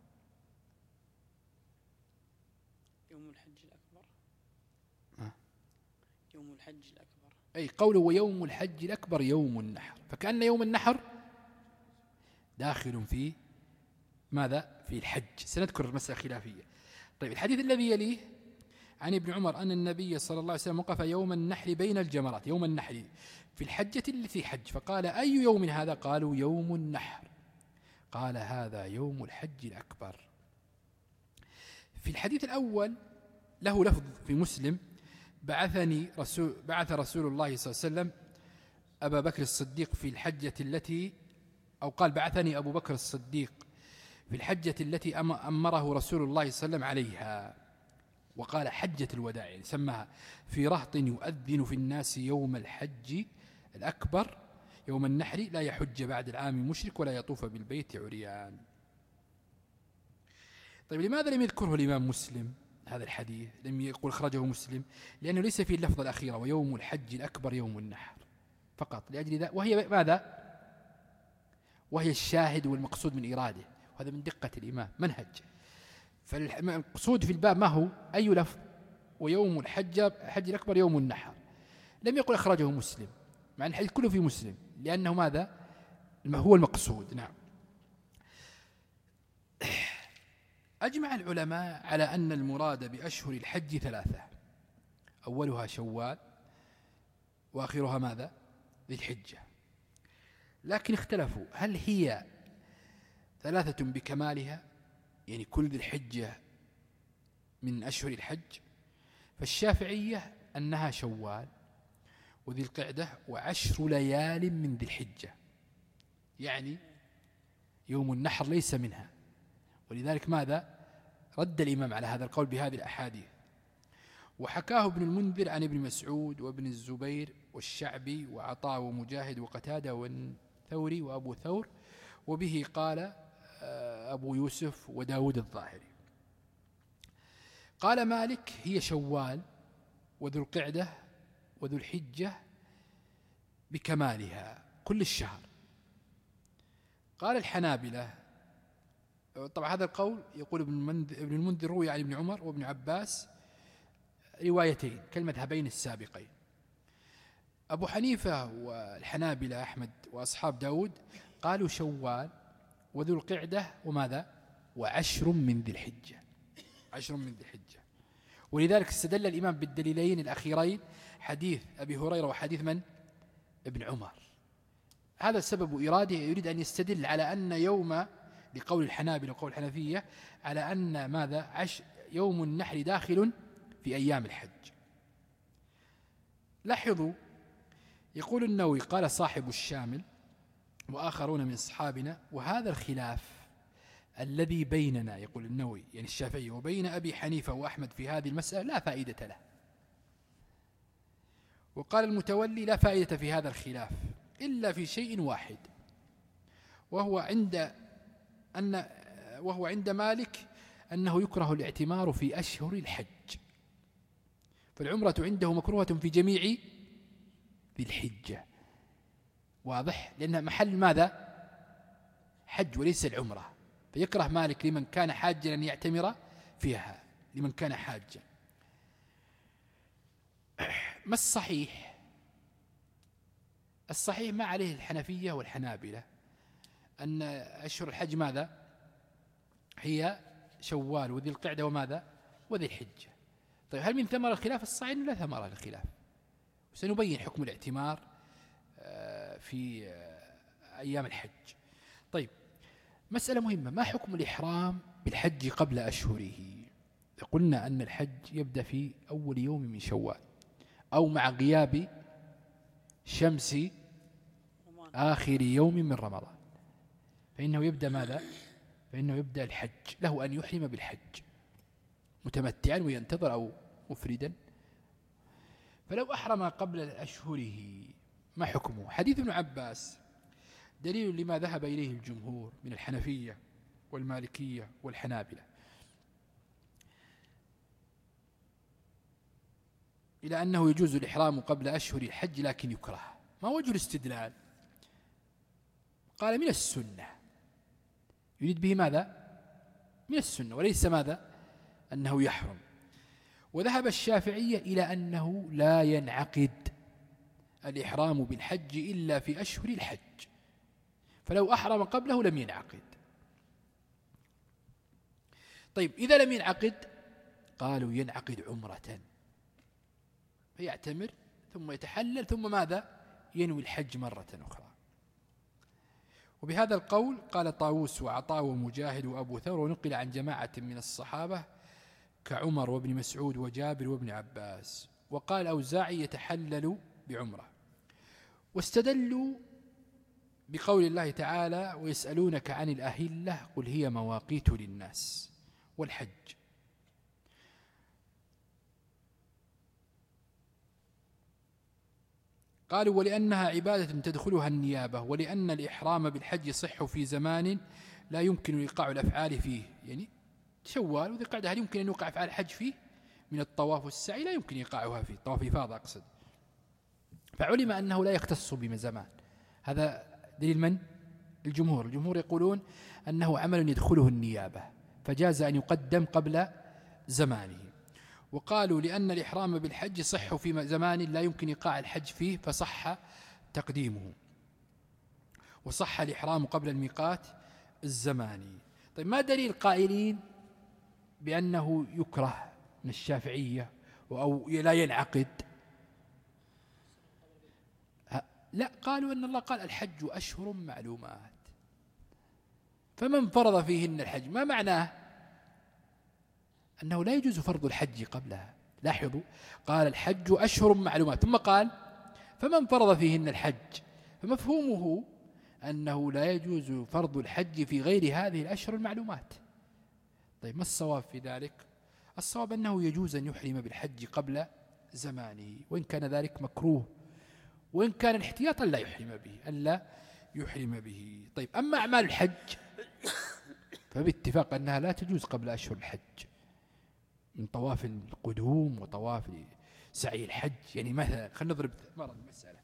يوم الحج الأكبر آه. يوم الحج الأكبر أي قوله ويوم الحج الأكبر يوم النحر، فكأن يوم النحر داخل في ماذا؟ في الحج. سنذكر مسألة خلافية. طيب الحديث الذي يليه عن ابن عمر أن النبي صلى الله عليه وسلم وقف يوم النحر بين الجمرات، يوم النحر في الحجة التي حج، فقال أي يوم هذا؟ قالوا يوم النحر، قال هذا يوم الحج الأكبر. في الحديث الأول له لفظ في مسلم بعثني رسول بعث رسول الله صلى الله عليه وسلم أبا بكر الصديق في الحجة التي، أو قال بعثني أبو بكر الصديق في الحجة التي أمره رسول الله صلى الله عليه وسلم عليها، وقال حجة الوداع، يعني سماها في رهط يؤذن في الناس يوم الحج الأكبر يوم النحر لا يحج بعد العام مشرك ولا يطوف بالبيت عريان. طيب لماذا لم يذكره الإمام مسلم هذا الحديث؟ لم يقول خرجه مسلم لأنه ليس فيه اللفظة الأخيرة ويوم الحج الأكبر يوم النحر فقط، لأجل ذا وهي ماذا؟ وهي الشاهد والمقصود من إراده، وهذا من دقة الإمام منهج. فالمقصود في الباب ما هو؟ أي لفظ؟ ويوم الحج الحج الأكبر يوم النحر. لم يقل أخرجه مسلم مع الحديث كله في مسلم، لأنه ماذا؟ ما هو المقصود. نعم. أجمع العلماء على أن المراد بأشهر الحج ثلاثة، أولها شوال وآخرها ماذا؟ ذي الحجة. لكن اختلفوا هل هي ثلاثة بكمالها، يعني كل ذي الحجة من أشهر الحج؟ فالشافعية أنها شوال وذي القعدة وعشر ليال من ذي الحجة، يعني يوم النحر ليس منها، ولذلك ماذا؟ رد الإمام على هذا القول بهذه الأحاديث. وحكاه ابن المنذر عن ابن مسعود وابن الزبير والشعبي وعطاء ومجاهد وقتادة والثوري وأبو ثور، وبه قال أبو يوسف وداود الظاهري. قال مالك هي شوال وذو القعدة وذو الحجة بكمالها كل الشهر. قال الحنابلة، طبعا هذا القول يقول ابن المنذر روي عن ابن عمر وابن عباس روايتين كالمذهبين السابقين. أبو حنيفة والحنابلة أحمد وأصحاب داود قالوا شوال وذو القعدة وماذا؟ وعشر من ذي الحجة، عشر من ذي الحجة. ولذلك استدل الإمام بالدليلين الأخيرين، حديث أبي هريرة وحديث من؟ ابن عمر. هذا سبب إراده، يريد أن يستدل على أن يوم، لقول الحنابلة وقول الحنفية، على أن ماذا؟ عش يوم النحر داخل في أيام الحج. لاحظوا يقول النووي قال صاحب الشامل وآخرون من أصحابنا وهذا الخلاف الذي بيننا، يقول النووي يعني الشافعي، وبين أبي حنيفة وأحمد في هذه المسألة لا فائدة له. وقال المتولي لا فائدة في هذا الخلاف إلا في شيء واحد، وهو عند أن وهو عند مالك أنه يكره الاعتمار في أشهر الحج، فالعمرة عنده مكروهة في جميع ذي الحجة. واضح؟ لأنها محل ماذا؟ حج وليس العمرة، فيكره مالك لمن كان حاجا أن يعتمر فيها، لمن كان حاجا. ما الصحيح؟ الصحيح ما عليه الحنفية والحنابلة أن أشهر الحج ماذا؟ هي شوال وذي القعدة وماذا؟ وذي الحجة. طيب هل من ثمرة الخلاف؟ الصحيح لا ثمرة للخلاف، وسنبين حكم الاعتمار في أيام الحج. طيب مسألة مهمة، ما حكم الإحرام بالحج قبل أشهره؟ قلنا أن الحج يبدأ في أول يوم من شوال أو مع غياب شمس آخر يوم من رمضان، فإنه يبدأ ماذا؟ فإنه يبدأ الحج، له أن يحرم بالحج متمتعا وينتظر أو مفردا. فلو أحرم قبل أشهره ما حكمه؟ حديث ابن عباس دليل لما ذهب إليه الجمهور من الحنفية والمالكية والحنابلة، إلى أنه يجوز الإحرام قبل أشهر الحج لكن يكره. ما وجه الاستدلال؟ قال من السنة، يريد به ماذا؟ من السنة، وليس ماذا؟ أنه يحرم. وذهب الشافعية إلى أنه لا ينعقد الإحرام بالحج إلا في أشهر الحج، فلو أحرم قبله لم ينعقد. طيب إذا لم ينعقد قالوا ينعقد عمرة، فيعتمر ثم يتحلل ثم ماذا؟ ينوي الحج مرة أخرى. وبهذا القول قال طاووس وعطاء ومجاهد وأبو ثور، ونقل عن جماعة من الصحابة كعمر وابن مسعود وجابر وابن عباس. وقال الأوزاعي يتحلل بعمرة. واستدلوا بقول الله تعالى ويسألونك عن الأهلة قل هي مواقيت للناس والحج. قالوا ولأنها عبادة تدخلها النيابة، ولأن الإحرام بالحج يصح في زمان لا يمكن إيقاع الأفعال فيه، يعني شوال وذي قعدة هل يمكن أن يوقع أفعال الحج فيه من الطواف والسعي؟ لا يمكن إيقاعها فيه، طواف إفاضة أقصد. فعلم أنه لا يختص بزمان. هذا دليل من؟ الجمهور. الجمهور يقولون أنه عمل يدخله النيابة فجاز أن يقدم قبل زمانه. وقالوا لأن الإحرام بالحج صح في زمان لا يمكن إيقاع الحج فيه فصح تقديمه، وصح الإحرام قبل الميقات الزماني. طيب ما دليل قائلين بأنه يكره من الشافعية أو لا ينعقد؟ لا، قالوا أن الله قال الحج أشهر معلومات، فمن فرض فيهن الحج. ما معناه؟ أنه لا يجوز فرض الحج قبلها. لاحظوا، قال الحج أشهر معلومات ثم قال فمن فرض فيهن الحج، فمفهومه أنه لا يجوز فرض الحج في غير هذه الأشهر المعلومات. طيب ما الصواب في ذلك؟ الصواب أنه يجوز أن يحرم بالحج قبل زمانه، وإن كان ذلك مكروه، وإن كان احتياطا لا يحرم به، ألا يحرم به. طيب أما أعمال الحج فباتفاق أنها لا تجوز قبل أشهر الحج، من طواف القدوم وطواف سعي الحج. يعني مثلا خلينا نضرب مرة المسألة،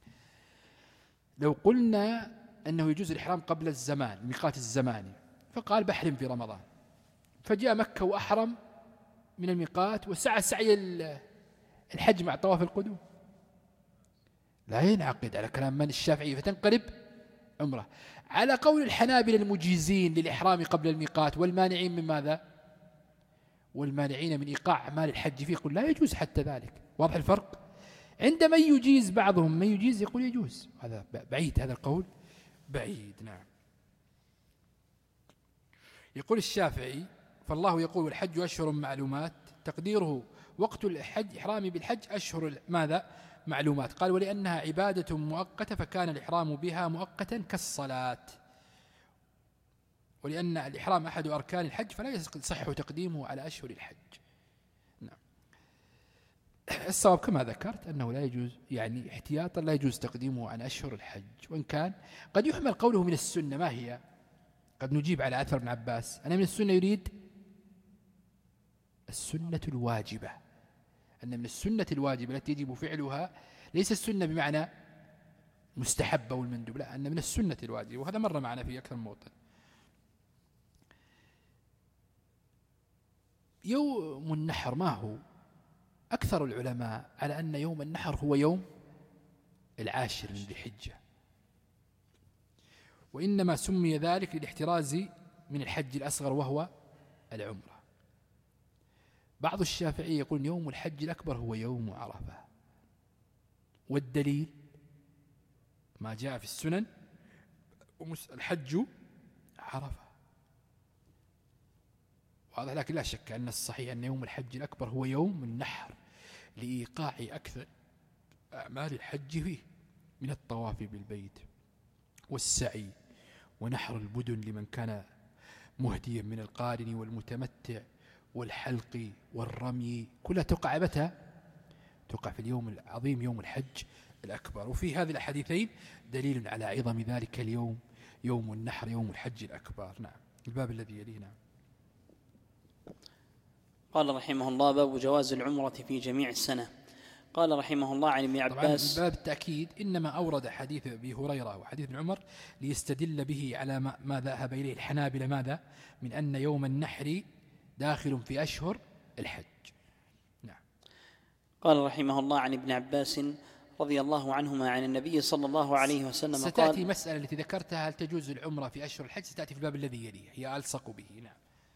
لو قلنا أنه يجوز الإحرام قبل الزمان ميقات الزماني، فقال بحرم في رمضان، فجاء مكة وأحرم من الميقات وسعى سعي الحج مع طواف القدوم، لا ينعقد على كلام من؟ الشافعي، فتنقلب عمره. على قول الحنابلة المجيزين للإحرام قبل الميقات والمانعين من ماذا؟ والمانعين من إيقاع أعمال الحج فيه، يقول لا يجوز حتى ذلك. واضح الفرق؟ عندما يجيز بعضهم من يجيز يقول يجوز، هذا بعيد، هذا القول بعيد. نعم. يقول الشافعي فالله يقول الحج أشهر معلومات، تقديره وقت الحج إحرامي بالحج أشهر ماذا؟ معلومات. قال ولأنها عبادة مؤقتة فكان الإحرام بها مؤقتا كالصلاة، ولأن الإحرام أحد أركان الحج فلا يصح تقديمه على أشهر الحج. نعم. الصواب كما ذكرت أنه لا يجوز، يعني احتياطا لا يجوز تقديمه عن أشهر الحج، وإن كان قد يحمل قوله من السنة. ما هي؟ قد نجيب على أثر ابن عباس أن من السنة يريد السنة الواجبة، أن من السنة الواجبة التي يجب فعلها، ليس السنة بمعنى مستحب أو المندوب، لا، أن من السنة الواجبة، وهذا مر معنا في أكثر من موطن. يوم النحر ما هو؟ أكثر العلماء على أن يوم النحر هو يوم العاشر من ذي الحجة، وإنما سمي ذلك للاحتراز من الحج الأصغر وهو العمرة. بعض الشافعي يقول يوم الحج الأكبر هو يوم عرفة، والدليل ما جاء في السنن الحج عرفة. واضح، لكن لا شك أن الصحيح أن يوم الحج الأكبر هو يوم النحر لإيقاع أكثر أعمال الحج فيه من الطواف بالبيت والسعي ونحر البدن لمن كان مهديا من القارن والمتمتع والحلق والرمي، كلها تقع متى؟ تقع في اليوم العظيم يوم الحج الأكبر. وفي هذه الحديثين دليل على عظم ذلك اليوم، يوم النحر يوم الحج الأكبر. نعم. الباب الذي يليه. نعم. قال رحمه الله: باب جواز العمرة في جميع السنة. قال رحمه الله عن ابن عباس. طبعا باب التأكيد إنما أورد حديث أبي هريرة وحديث ابن عمر ليستدل به على ما, ما ذهب إليه الحنابلة، ماذا؟ من أن يوم النحر داخل في أشهر الحج. نعم. قال رحمه الله عن ابن عباس رضي الله عنهما عن النبي صلى الله عليه وسلم قال. ستأتي مسألة التي ذكرتها هل تجوز العمرة في أشهر الحج، ستأتي في الباب الذي يليه، هي ألصق به. نعم.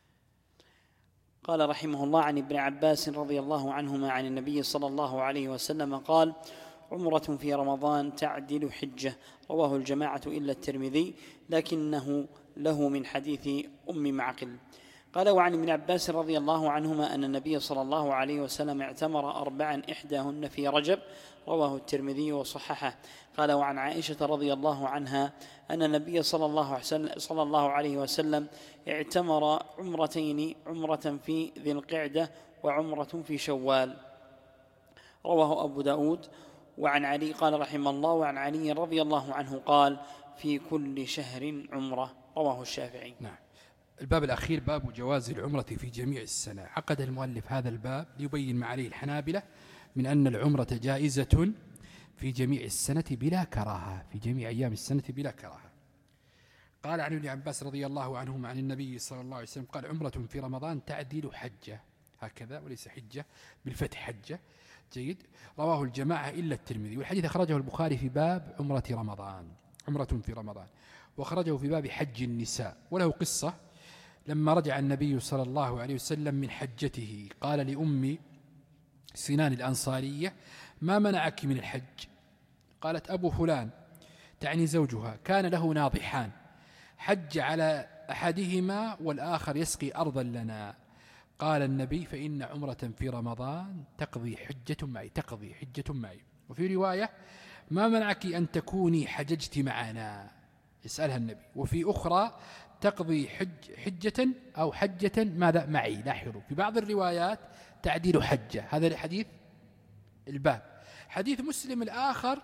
قال رحمه الله عن ابن عباس رضي الله عنهما عن النبي صلى الله عليه وسلم قال: عمرة في رمضان تعدل حجة، رواه الجماعة إلا الترمذي، لكنه له من حديث أم معقل. قال: وعن ابن عباس رضي الله عنهما أن النبي صلى الله عليه وسلم اعتمر أربعا إحداهن في رجب، رواه الترمذي وصححه. قال: وعن عائشة رضي الله عنها أن النبي صلى الله, صلى الله عليه وسلم اعتمر عمرتين، عمرة في ذي القعدة وعمرة في شوال، رواه أبو داود. وعن علي قال رحمه الله: وعن علي رضي الله عنه قال: في كل شهر عمرة، رواه الشافعي. نعم. الباب الأخير باب جواز العمرة في جميع السنة. عقد المؤلف هذا الباب ليبين ما عليه الحنابلة من أن العمرة جائزة في جميع السنة بلا كراهة، في جميع أيام السنة بلا كراهة. قال عن ابن عباس رضي الله عنهما عن النبي صلى الله عليه وسلم قال: عمرة في رمضان تعديل حجة، هكذا وليس حجة بالفتح، حجة. جيد. رواه الجماعة إلا الترمذي، والحديث أخرجه البخاري في باب عمرة رمضان، عمرة في رمضان، وأخرجه في باب حج النساء. وله قصة لما رجع النبي صلى الله عليه وسلم من حجته قال لأم سنان الأنصارية: ما منعك من الحج؟ قالت: أبو فلان، تعني زوجها، كان له ناضحان، حج على أحدهما والآخر يسقي أرضا لنا. قال النبي: فإن عمرة في رمضان تقضي حجة معي، تقضي حجة معي. وفي رواية: ما منعك أن تكوني حججت معنا؟ يسألها النبي. وفي أخرى: تقضي حج حجة أو حجة ماذا معي. لاحظوا في بعض الروايات تعديل حجة. هذا الحديث الباب. حديث مسلم الآخر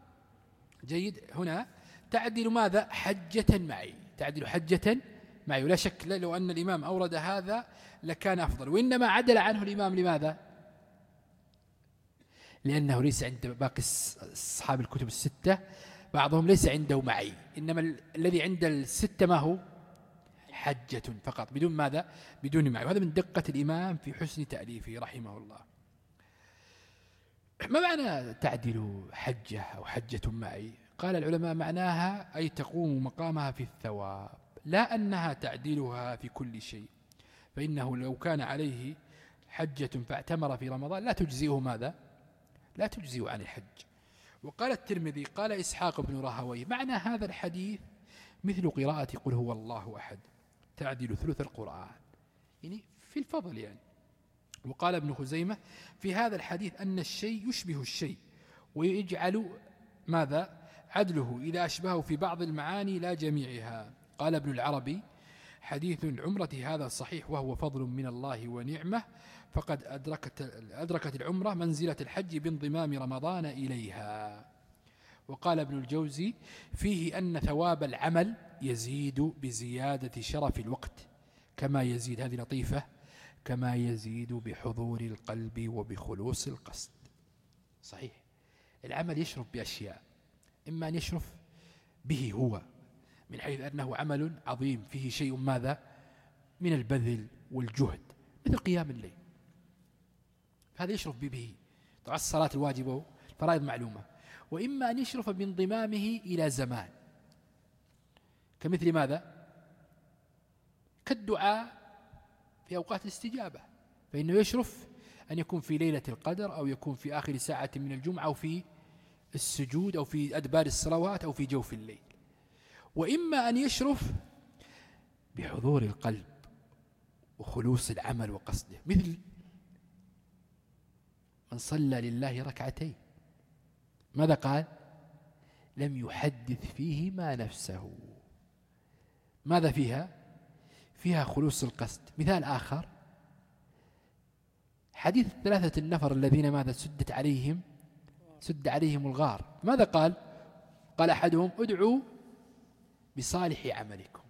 جيد هنا تعديل ماذا؟ حجة معي، تعديل حجة معي. ولا شك لو أن الإمام أورد هذا لكان أفضل، وإنما عدل عنه الإمام. لماذا؟ لأنه ليس عند باقي أصحاب الكتب الستة، بعضهم ليس عنده معي، إنما الذي عند الستة ما هو؟ حجة فقط، بدون ماذا؟ بدون معي. وهذا من دقة الإمام في حسن تأليفه رحمه الله. ما معنى تعدل حجة أو حجة معي؟ قال العلماء: معناها أي تقوم مقامها في الثواب، لا أنها تعدلها في كل شيء، فإنه لو كان عليه حجة فاعتمر في رمضان لا تجزئه ماذا؟ لا تجزئه عن الحج. وقال الترمذي قال إسحاق بن راهويه: معنى هذا الحديث مثل قراءة قل هو الله أحد، تعدل ثلث القرآن، يعني في الفضل يعني. وقال ابن خزيمة في هذا الحديث أن الشيء يشبه الشيء ويجعل ماذا؟ عدله إذا أشبهه في بعض المعاني لا جميعها. قال ابن العربي: حديث العمرة هذا صحيح وهو فضل من الله ونعمة، فقد أدركت, أدركت العمرة منزلة الحج بانضمام رمضان إليها. وقال ابن الجوزي فيه أن ثواب العمل يزيد بزيادة شرف الوقت، كما يزيد، هذه لطيفة، كما يزيد بحضور القلب وبخلوص القصد. صحيح العمل يشرف بأشياء، إما أن يشرف به هو من حيث أنه عمل عظيم فيه شيء ماذا؟ من البذل والجهد، مثل قيام الليل، هذا يشرف به. طبعا الصلاة الواجبة فرائض معلومة. وإما أن يشرف بانضمامه إلى زمان، كمثل ماذا؟ كالدعاء في أوقات الاستجابة، فإنه يشرف أن يكون في ليلة القدر، أو يكون في آخر ساعة من الجمعة، أو في السجود، أو في أدبار الصلوات، أو في جوف الليل. وإما أن يشرف بحضور القلب وخلوص العمل وقصده، مثل من صلى لله ركعتين، ماذا قال؟ لم يحدث فيهما نفسه. ماذا فيها؟ فيها خلوص القصد. مثال آخر حديث ثلاثة النفر الذين ماذا؟ سدت عليهم سد عليهم الغار، ماذا قال؟ قال أحدهم: ادعوا بصالح عملكم.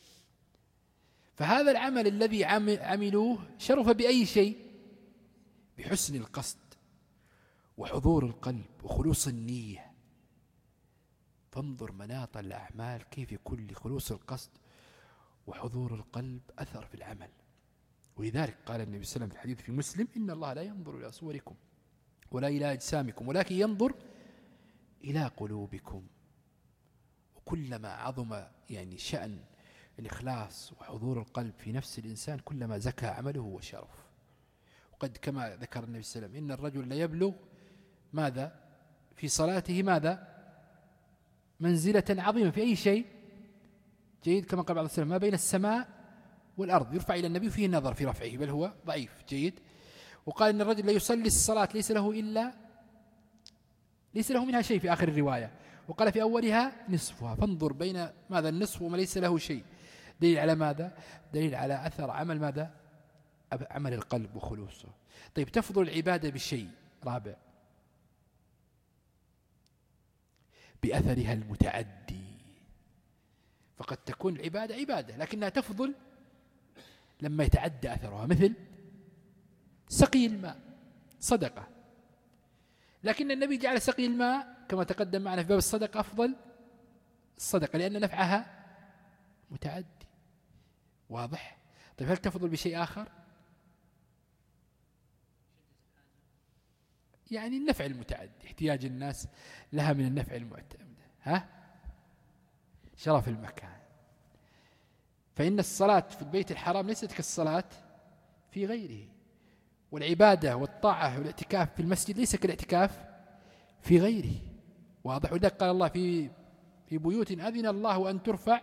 فهذا العمل الذي عملوه شرف بأي شيء؟ بحسن القصد وحضور القلب وخلوص النية. فانظر مناط الأعمال كيف يكون لخلوص القصد وحضور القلب أثر في العمل. ولذلك قال النبي صلى الله عليه وسلم في الحديث في مسلم: إن الله لا ينظر إلى صوركم ولا إلى أجسامكم ولكن ينظر إلى قلوبكم. وكلما عظم يعني شأن الإخلاص وحضور القلب في نفس الإنسان كلما زكى عمله وشرف. وقد كما ذكر النبي صلى الله عليه وسلم: إن الرجل لا يبلغ ماذا في صلاته ماذا منزلة عظيمة في أي شيء جيد، كما قال بعض السلام: ما بين السماء والأرض يرفع إلى النبي فيه النظر في رفعه، بل هو ضعيف جيد. وقال إن الرجل لا يصلي الصلاة ليس له إلا ليس له منها شيء في آخر الرواية، وقال في أولها نصفها. فانظر بين ماذا النصف وما ليس له شيء، دليل على ماذا؟ دليل على أثر عمل ماذا؟ عمل القلب وخلوصه. طيب، تفضل العبادة بشيء رابع: بأثرها المتعدي. فقد تكون العبادة عبادة لكنها تفضل لما يتعدى أثرها، مثل سقي الماء صدقة، لكن النبي جعل سقي الماء كما تقدم معنا في باب الصدقة أفضل الصدقة لأن نفعها متعدي. واضح؟ طيب، هل تفضل بشيء آخر؟ يعني النفع المتعدي، احتياج الناس لها من النفع المعتمد، ها شرف المكان. فإن الصلاة في البيت الحرام ليست كالصلاة في غيره، والعبادة والطاعة والاعتكاف في المسجد ليس كالاعتكاف في غيره. واضح؟ ولذلك قال الله في في بيوت أذن الله أن ترفع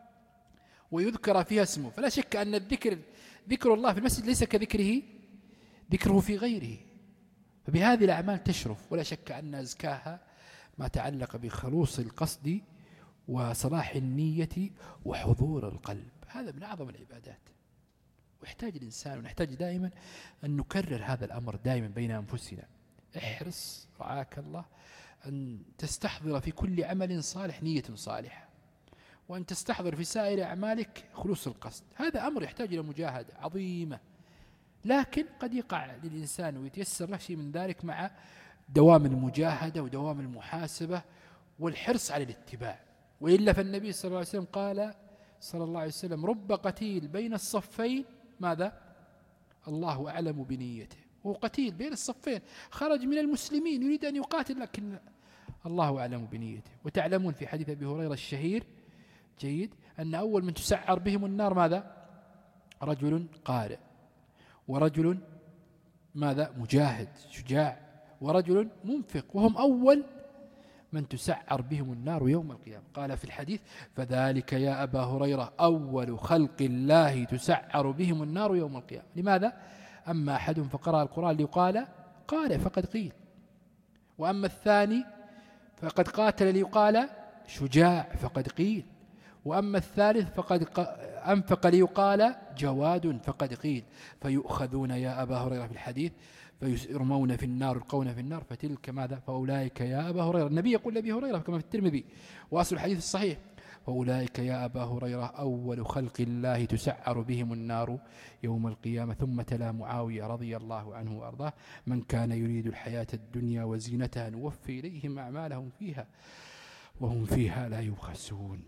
ويذكر فيها اسمه. فلا شك أن الذكر ذكر الله في المسجد ليس كذكره ذكره في غيره. فبهذه الأعمال تشرف، ولا شك أن أزكاها ما تعلق بخلوص القصد وصلاح النية وحضور القلب. هذا من أعظم العبادات، ويحتاج الإنسان ونحتاج دائما أن نكرر هذا الأمر دائما بين أنفسنا. احرص رعاك الله أن تستحضر في كل عمل صالح نية صالحة، وأن تستحضر في سائر أعمالك خلوص القصد. هذا أمر يحتاج إلى مجاهدة عظيمة، لكن قد يقع للإنسان ويتيسر له شيء من ذلك مع دوام المجاهدة ودوام المحاسبة والحرص على الاتباع. وإلا فالنبي صلى الله عليه وسلم قال صلى الله عليه وسلم: رب قتيل بين الصفين ماذا؟ الله أعلم بنيته. هو قتيل بين الصفين، خرج من المسلمين يريد أن يقاتل، لكن الله أعلم بنيته. وتعلمون في حديث أبي هريرة الشهير جيد أن أول من تسعر بهم النار ماذا؟ رجل قارئ، ورجل ماذا؟ مجاهد شجاع، ورجل منفق، وهم أول من تسعر بهم النار يوم القيامة. قال في الحديث: فذلك يا أبا هريرة أول خلق الله تسعر بهم النار يوم القيامة. لماذا؟ أما أحدهم فقرأ القرآن ليقال قارئ فقد قيل، وأما الثاني فقد قاتل ليقال شجاع فقد قيل، وأما الثالث فقد أنفق ليقال جواد فقد قيل. فيؤخذون يا أبا هريرة في الحديث فيرمون في النار يلقون في النار فتلك ماذا؟ فأولئك يا أبا هريرة. النبي يقول لأبي هريرة كما في الترمذي وأصل الحديث الصحيح: فأولئك يا أبا هريرة أول خلق الله تسعر بهم النار يوم القيامة. ثم تلا معاوية رضي الله عنه وأرضاه: من كان يريد الحياة الدنيا وزينتها نوفي إليهم أعمالهم فيها وهم فيها لا يبخسون.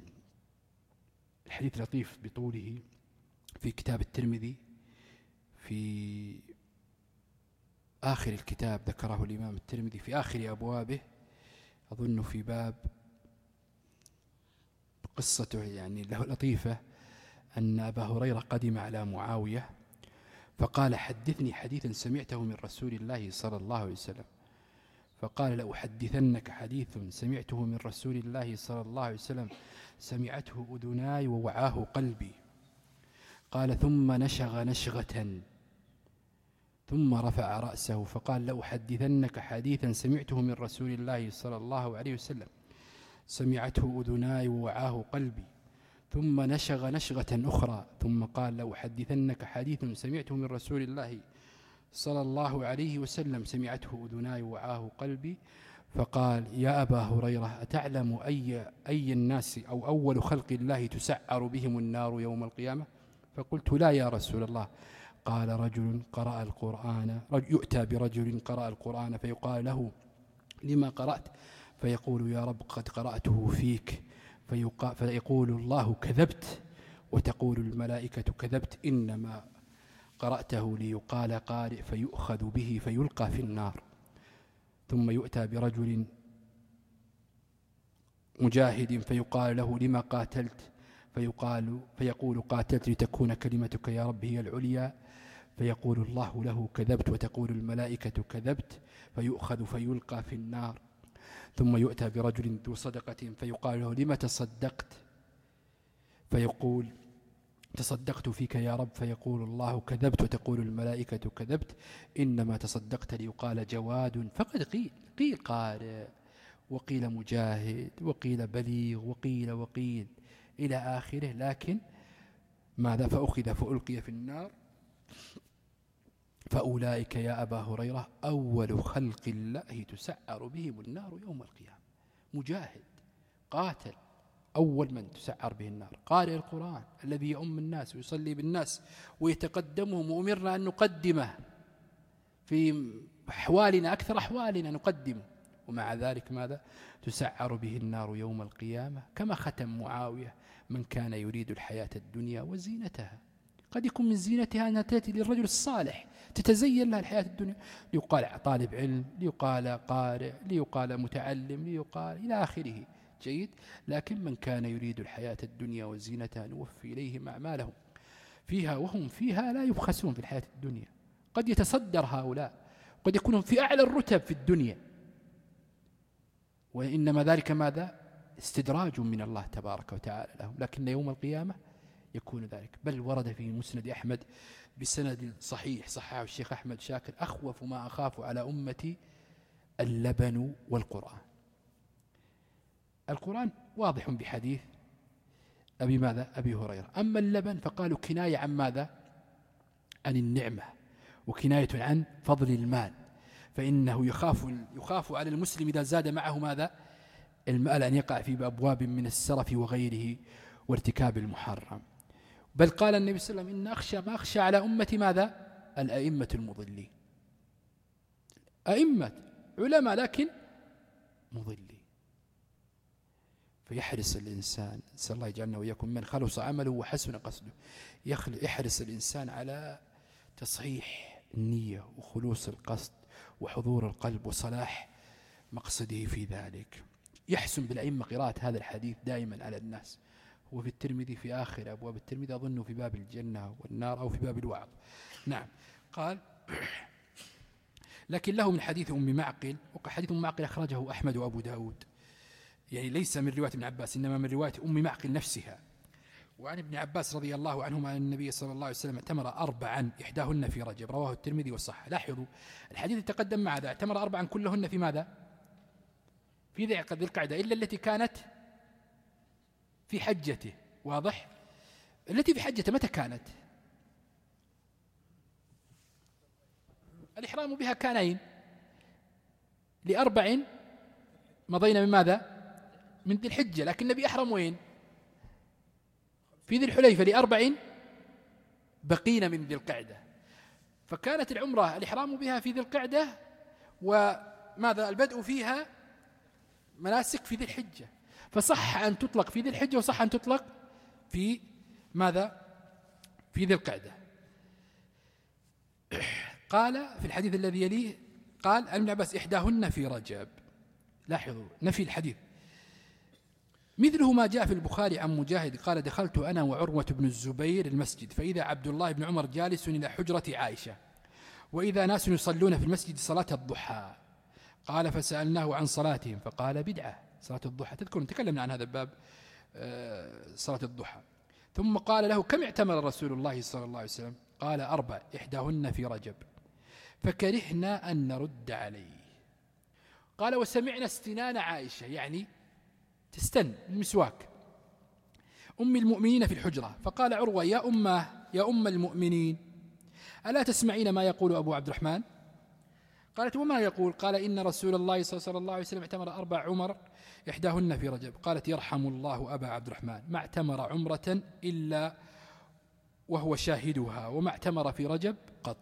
الحديث لطيف بطوله في كتاب الترمذي، في آخر الكتاب ذكره الإمام الترمذي في آخر أبوابه، أظن في باب قصته يعني لطيفة، أن أبا هريرة قدم على معاوية فقال: حدثني حديثا سمعته من رسول الله صلى الله عليه وسلم. فقال: لأحدثنك حديث سمعته من رسول الله صلى الله عليه وسلم سمعته أذناي ووعاه قلبي. قال: ثم نشغ نشغة ثم رفع رأسه فقال: لأحدثنك حديثا سمعته من رسول الله صلى الله عليه وسلم سمعته أذناي ووعاه قلبي. ثم نشغ نشغة أخرى ثم قال: لأحدثنك حديث سمعته من رسول الله صلى الله عليه وسلم سمعته أذناي ووعاه قلبي. فقال: يا أبا هريرة أتعلم أي, أي الناس أو أول خلق الله تسعر بهم النار يوم القيامة؟ فقلت: لا يا رسول الله. قال رجل قرأ القرآن يؤتى برجل قرأ القرآن فيقال له لما قرأت فيقول يا رب قد قرأته فيك فيقول الله كذبت وتقول الملائكة كذبت إنما قرأته ليقال قارئ فيؤخذ به فيلقى في النار. ثم يؤتى برجل مجاهد فيقال له لما قاتلت فيقال فيقول قاتلت لتكون كلمتك يا رب هي العليا فيقول الله له كذبت وتقول الملائكة كذبت فيؤخذ فيلقى في النار. ثم يؤتى برجل ذو صدقة فيقال له لما تصدقت فيقول تصدقت فيك يا رب فيقول الله كذبت وتقول الملائكة كذبت إنما تصدقت ليقال جواد فقد قيل قيل قارئ وقيل مجاهد وقيل بليغ وقيل وقيل إلى آخره. لكن ماذا فأخذ فألقي في النار فأولئك يا أبا هريرة أول خلق الله تسعر بهم النار يوم القيامة. مجاهد قاتل أول من تسعر به النار، قارئ القرآن الذي يؤم الناس ويصلي بالناس ويتقدمهم وأمرنا أن نقدمه في أحوالنا أكثر أحوالنا نقدمه، ومع ذلك ماذا تسعر به النار يوم القيامة. كما ختم معاوية من كان يريد الحياة الدنيا وزينتها. قد يكون من زينتها أنها تأتي للرجل الصالح تتزين لها الحياة الدنيا، ليقال طالب علم، ليقال قارئ، ليقال متعلم، ليقال إلى آخره، جيد. لكن من كان يريد الحياة الدنيا وزينتها نوفي إليهم أعمالهم فيها وهم فيها لا يبخسون في الحياة الدنيا. قد يتصدر هؤلاء، قد يكونون في أعلى الرتب في الدنيا، وإنما ذلك ماذا استدراج من الله تبارك وتعالى لهم، لكن يوم القيامة يكون ذلك. بل ورد في مسند أحمد بسند صحيح صححه الشيخ أحمد شاكر أخوف ما أخاف على أمتي اللبن والقرآن. القرآن واضح بحديث أبي ماذا أبي هريرة، أما اللبن فقالوا كناية عن ماذا عن النعمة وكناية عن فضل المال، فإنه يخاف يخاف على المسلم إذا زاد معه ماذا المال أن يقع في أبواب من السرف وغيره وارتكاب المحرم. بل قال النبي صلى الله عليه وسلم إن أخشى ما أخشى على أمتي ماذا الأئمة المضلين، أئمة علماء لكن مضلين. فيحرص الإنسان، نسأل الله يجعلنا وإياكم من خلص عمله وحسن قصده، يحرص الإنسان على تصحيح النية وخلوص القصد وحضور القلب وصلاح مقصده في ذلك. يحسن بالأئمة قراءة هذا الحديث دائما على الناس. وفي الترمذي في آخر أبواب الترمذي أظنه في باب الجنة والنار أو في باب الوعظ. نعم. قال لكن له من حديث أم معقل، وحديث أم معقل أخرجه أحمد وأبو داود، يعني ليس من رواية ابن عباس إنما من رواية أم معقل نفسها. وعن ابن عباس رضي الله عنهما أن النبي صلى الله عليه وسلم اعتمر أربعا إحداهن في رجب، رواه الترمذي والصحة. لاحظوا الحديث تقدم مع ذا، اعتمر أربعا كلهن في ماذا في ذي القعدة إلا التي كانت في حجته. واضح؟ التي في حجته متى كانت؟ الإحرام بها كانين لأربع مضينا من ماذا من ذي الحجة، لكن النبي أحرم وين في ذي الحليفة لأربع بقين من ذي القعدة. فكانت العمرة الإحرام بها في ذي القعدة وماذا البدء فيها مناسك في ذي الحجة، فصح أن تطلق في ذي الحجة وصح أن تطلق في ماذا في ذي القعدة. قال في الحديث الذي يليه قال ابن عباس إحداهن في رجب. لاحظوا نفي الحديث مثله ما جاء في البخاري عن مجاهد قال دخلت أنا وعروة بن الزبير المسجد فإذا عبد الله بن عمر جالس إلى حجرة عائشة وإذا ناس يصلون في المسجد صلاة الضحى. قال فسألناه عن صلاتهم فقال بدعة صلاة الضحى. تذكرون تكلمنا عن هذا الباب صلاة الضحى. ثم قال له كم اعتمر رسول الله صلى الله عليه وسلم؟ قال أربع إحداهن في رجب فكرهنا أن نرد عليه. قال وسمعنا استنان عائشة يعني تستن المسواك أم المؤمنين في الحجرة. فقال عروة يا أمه يا أم المؤمنين ألا تسمعين ما يقول أبو عبد الرحمن؟ قالت وما يقول؟ قال إن رسول الله صلى الله عليه وسلم اعتمر أربع عمر إحداهن في رجب. قالت يرحم الله أبا عبد الرحمن ما اعتمر عمرة إلا وهو شاهدها وما اعتمر في رجب قط.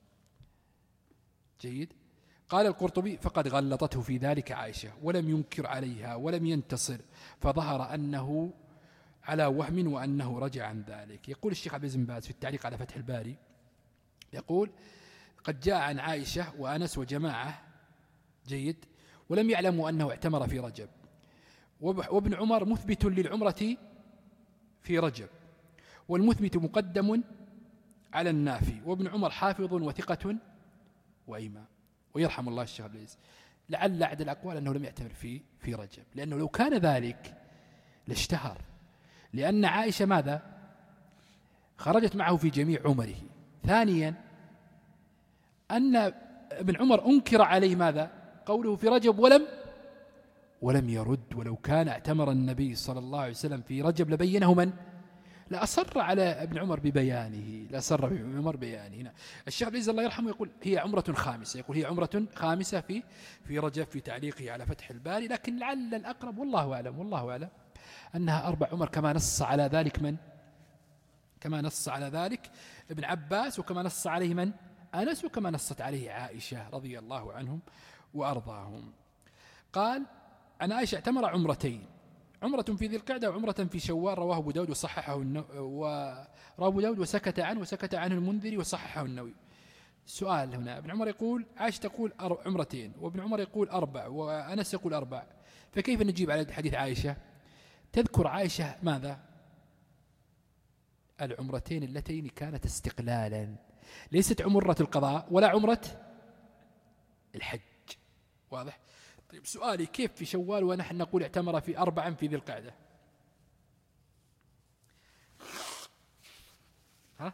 جيد. قال القرطبي فقد غلطته في ذلك عائشة ولم ينكر عليها ولم ينتصر، فظهر أنه على وهم وأنه رجع عن ذلك. يقول الشيخ عبد العزيز بن باز في التعليق على فتح الباري، يقول قد جاء عن عائشة وأنس وجماعة جيد ولم يعلموا أنه اعتمر في رجب، وابن عمر مثبت للعمرة في رجب، والمثبت مقدم على النافي، وابن عمر حافظ وثقة وإمام، ويرحم الله الشيخ عبد العزيز. لعل أحد الأقوال أنه لم يعتمر في في رجب، لأنه لو كان ذلك لاشتهر، لأن عائشة ماذا خرجت معه في جميع عمره. ثانيا أن ابن عمر أنكر عليه ماذا قوله في رجب ولم ولم يرد، ولو كان اعتمر النبي صلى الله عليه وسلم في رجب لبينه من لأصر على ابن عمر ببيانه لأصر ابن عمر ببيانه. الشيخ عبد العزيز الله يرحمه يقول هي عمرة خامسة، يقول هي عمرة خامسة في في رجب في تعليقه على فتح الباري، لكن لعل الأقرب والله أعلم والله أعلم أنها أربع عمر، كما نص على ذلك من كما نص على ذلك ابن عباس، وكما نص عليه من أنس، وكما نصت عليه عائشة رضي الله عنهم وأرضاهم. قال عن عائشة اعتمر عمرتين، عمرة في ذي القعدة وعمرة في شوال، رواه أبو داود وصححه النو... ورواه أبو داود وسكت عنه وسكت عنه المنذري وصححه النووي. السؤال هنا ابن عمر يقول عائشة تقول عمرتين، وابن عمر يقول أربع، وأنس يقول أربع، فكيف نجيب على حديث عائشة؟ تذكر عائشة ماذا العمرتين اللتين كانت استقلالا، ليست عمرة القضاء ولا عمرة الحج. واضح؟ طيب سؤالي كيف في شوال ونحن نقول اعتمر في أربعا في ذي القعدة؟ ها؟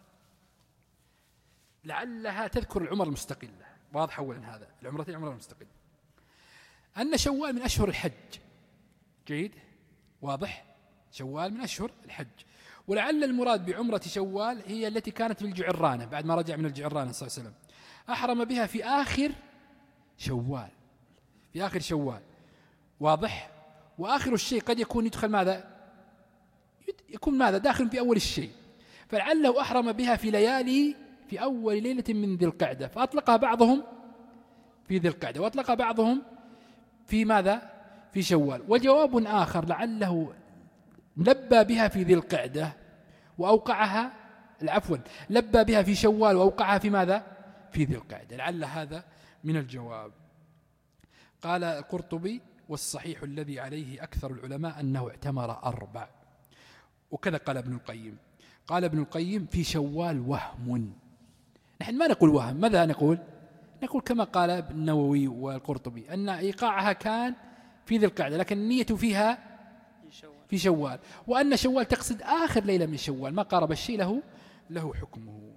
لعلها تذكر العمر المستقلة. واضح أولا هذا العمرتين عمر المستقلة، أن شوال من أشهر الحج. جيد. واضح؟ شوال من أشهر الحج، ولعل المراد بعمرة شوال هي التي كانت في الجعرانة بعد ما رجع من الجعرانة صلى الله عليه وسلم، أحرم بها في آخر شوال في آخر شوال. واضح؟ وآخر الشيء قد يكون يدخل ماذا يكون ماذا داخل في أول الشيء، فلعله أحرم بها في ليالي في أول ليلة من ذي القعدة، فأطلقها بعضهم في ذي القعدة وأطلق بعضهم في ماذا في شوال. وجواب آخر لعله لبى بها في ذي القعدة وأوقعها العفو لبى بها في شوال وأوقعها في ماذا في ذي القعدة، لعل هذا من الجواب. قال القرطبي والصحيح الذي عليه أكثر العلماء أنه اعتمر أربع، وكذا قال ابن القيم. قال ابن القيم في شوال وهم، نحن ما نقول وهم، ماذا نقول نقول كما قال النووي والقرطبي أن إيقاعها كان في ذي القعدة لكن النية فيها في شوال، وأن شوال تقصد آخر ليلة من شوال، ما قارب الشيء له له حكمه.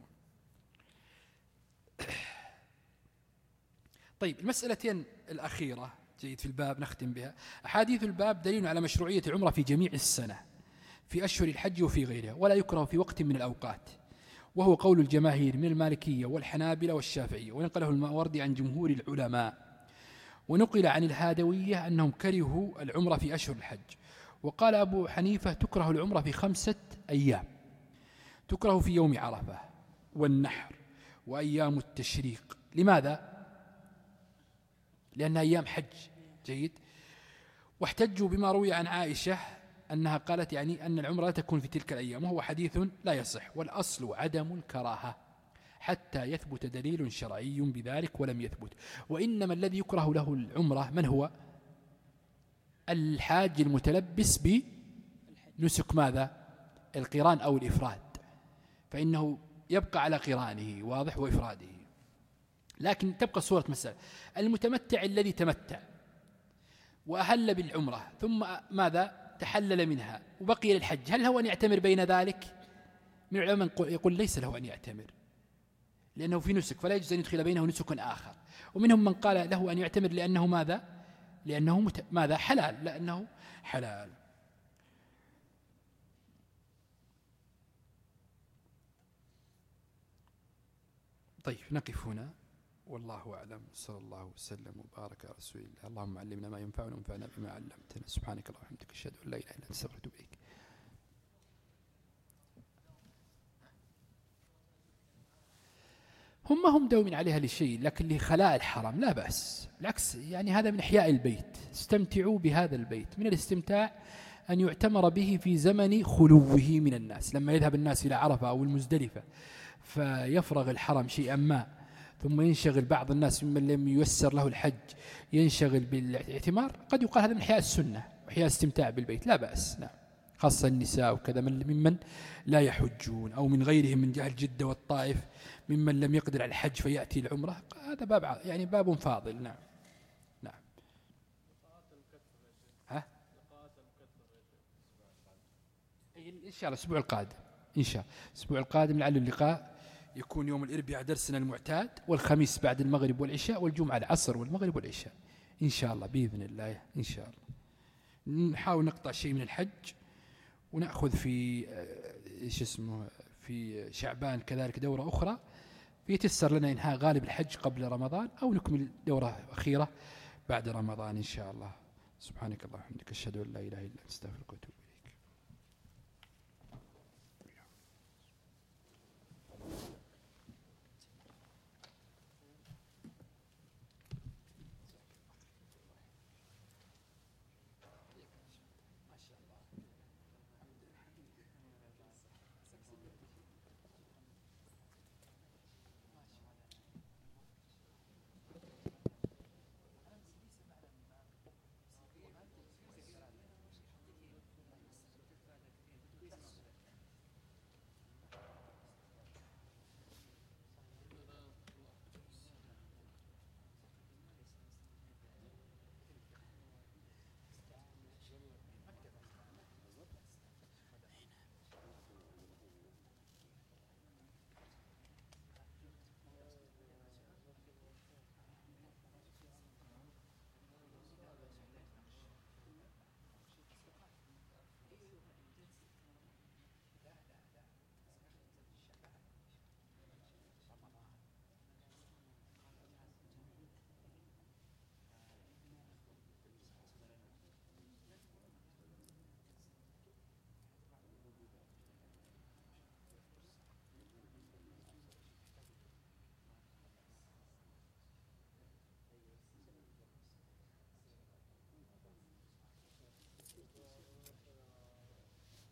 طيب المسألتين الأخيرة جيد في الباب نختم بها. أحاديث الباب دليل على مشروعية العمرة في جميع السنة في أشهر الحج وفي غيرها، ولا يكره في وقت من الأوقات، وهو قول الجماهير من المالكية والحنابلة والشافعية، ونقله الماوردي عن جمهور العلماء، ونقل عن الهادوية أنهم كرهوا العمرة في أشهر الحج. وقال أبو حنيفة تكره العمرة في خمسة أيام، تكره في يوم عرفة والنحر وأيام التشريق. لماذا؟ لأنها أيام حج. جيد. واحتجوا بما روي عن عائشة أنها قالت يعني أن العمرة لا تكون في تلك الأيام، وهو حديث لا يصح، والأصل عدم الكراهة حتى يثبت دليل شرعي بذلك، ولم يثبت. وإنما الذي يكره له العمرة من هو؟ الحاج المتلبس بنسك ماذا؟ القران أو الإفراد، فإنه يبقى على قرانه واضح وإفراده، لكن تبقى صورة مسألة. المتمتع الذي تمتع وأهل بالعمرة ثم ماذا تحلل منها وبقي للحج، هل هو أن يعتمر بين ذلك؟ من العلماء يقول ليس له أن يعتمر لأنه في نسك، فلا يجوز أن يدخل بينه نسك آخر. ومنهم من قال له أن يعتمر لأنه ماذا لأنه مت... ماذا حلال لأنه حلال. طيب نقف هنا والله أعلم، صلى الله وسلم وبارك على رسول الله. اللهم علمنا ما ينفعنا وانفعنا بما علمتنا، سبحانك اللهم وبحمدك أشهد أن لا إله إلا أنت أستغفرك وأتوب إليك. هم ما هم دومين عليها لشيء، لكن لخلاء الحرم لا بأس، بالعكس يعني هذا من إحياء البيت. استمتعوا بهذا البيت. من الاستمتاع أن يعتمر به في زمن خلوه من الناس، لما يذهب الناس إلى عرفة أو المزدلفة فيفرغ الحرم شيئا ما، ثم ينشغل بعض الناس ممن لم ييسر له الحج ينشغل بالاعتمار، قد يقال هذا من إحياء السنة وإحياء استمتاع بالبيت، لا بأس. نعم، خاصة النساء وكذا ممن لا يحجون، أو من غيرهم من جهة جدة والطائف ممن لم يقدر على الحج فيأتي العمرة، هذا باب يعني باب فاضل. نعم نعم. ها؟ إن شاء الله الأسبوع القادم، إن شاء الله الأسبوع القادم لعل اللقاء يكون يوم الأربعاء درسنا المعتاد، والخميس بعد المغرب والعشاء، والجمعة العصر والمغرب والعشاء إن شاء الله بإذن الله. إن شاء الله نحاول نقطع شيء من الحج ونأخذ في إيش اسمه في شعبان كذلك دورة أخرى، يتيسر لنا إنهاء غالب الحج قبل رمضان، أو نكمل دورة أخيرة بعد رمضان إن شاء الله. سبحانك اللهم وبحمدك أشهد أن لا إله إلا أنت أستغفرك وأتوب إليك.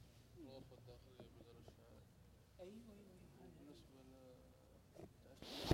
أيوة.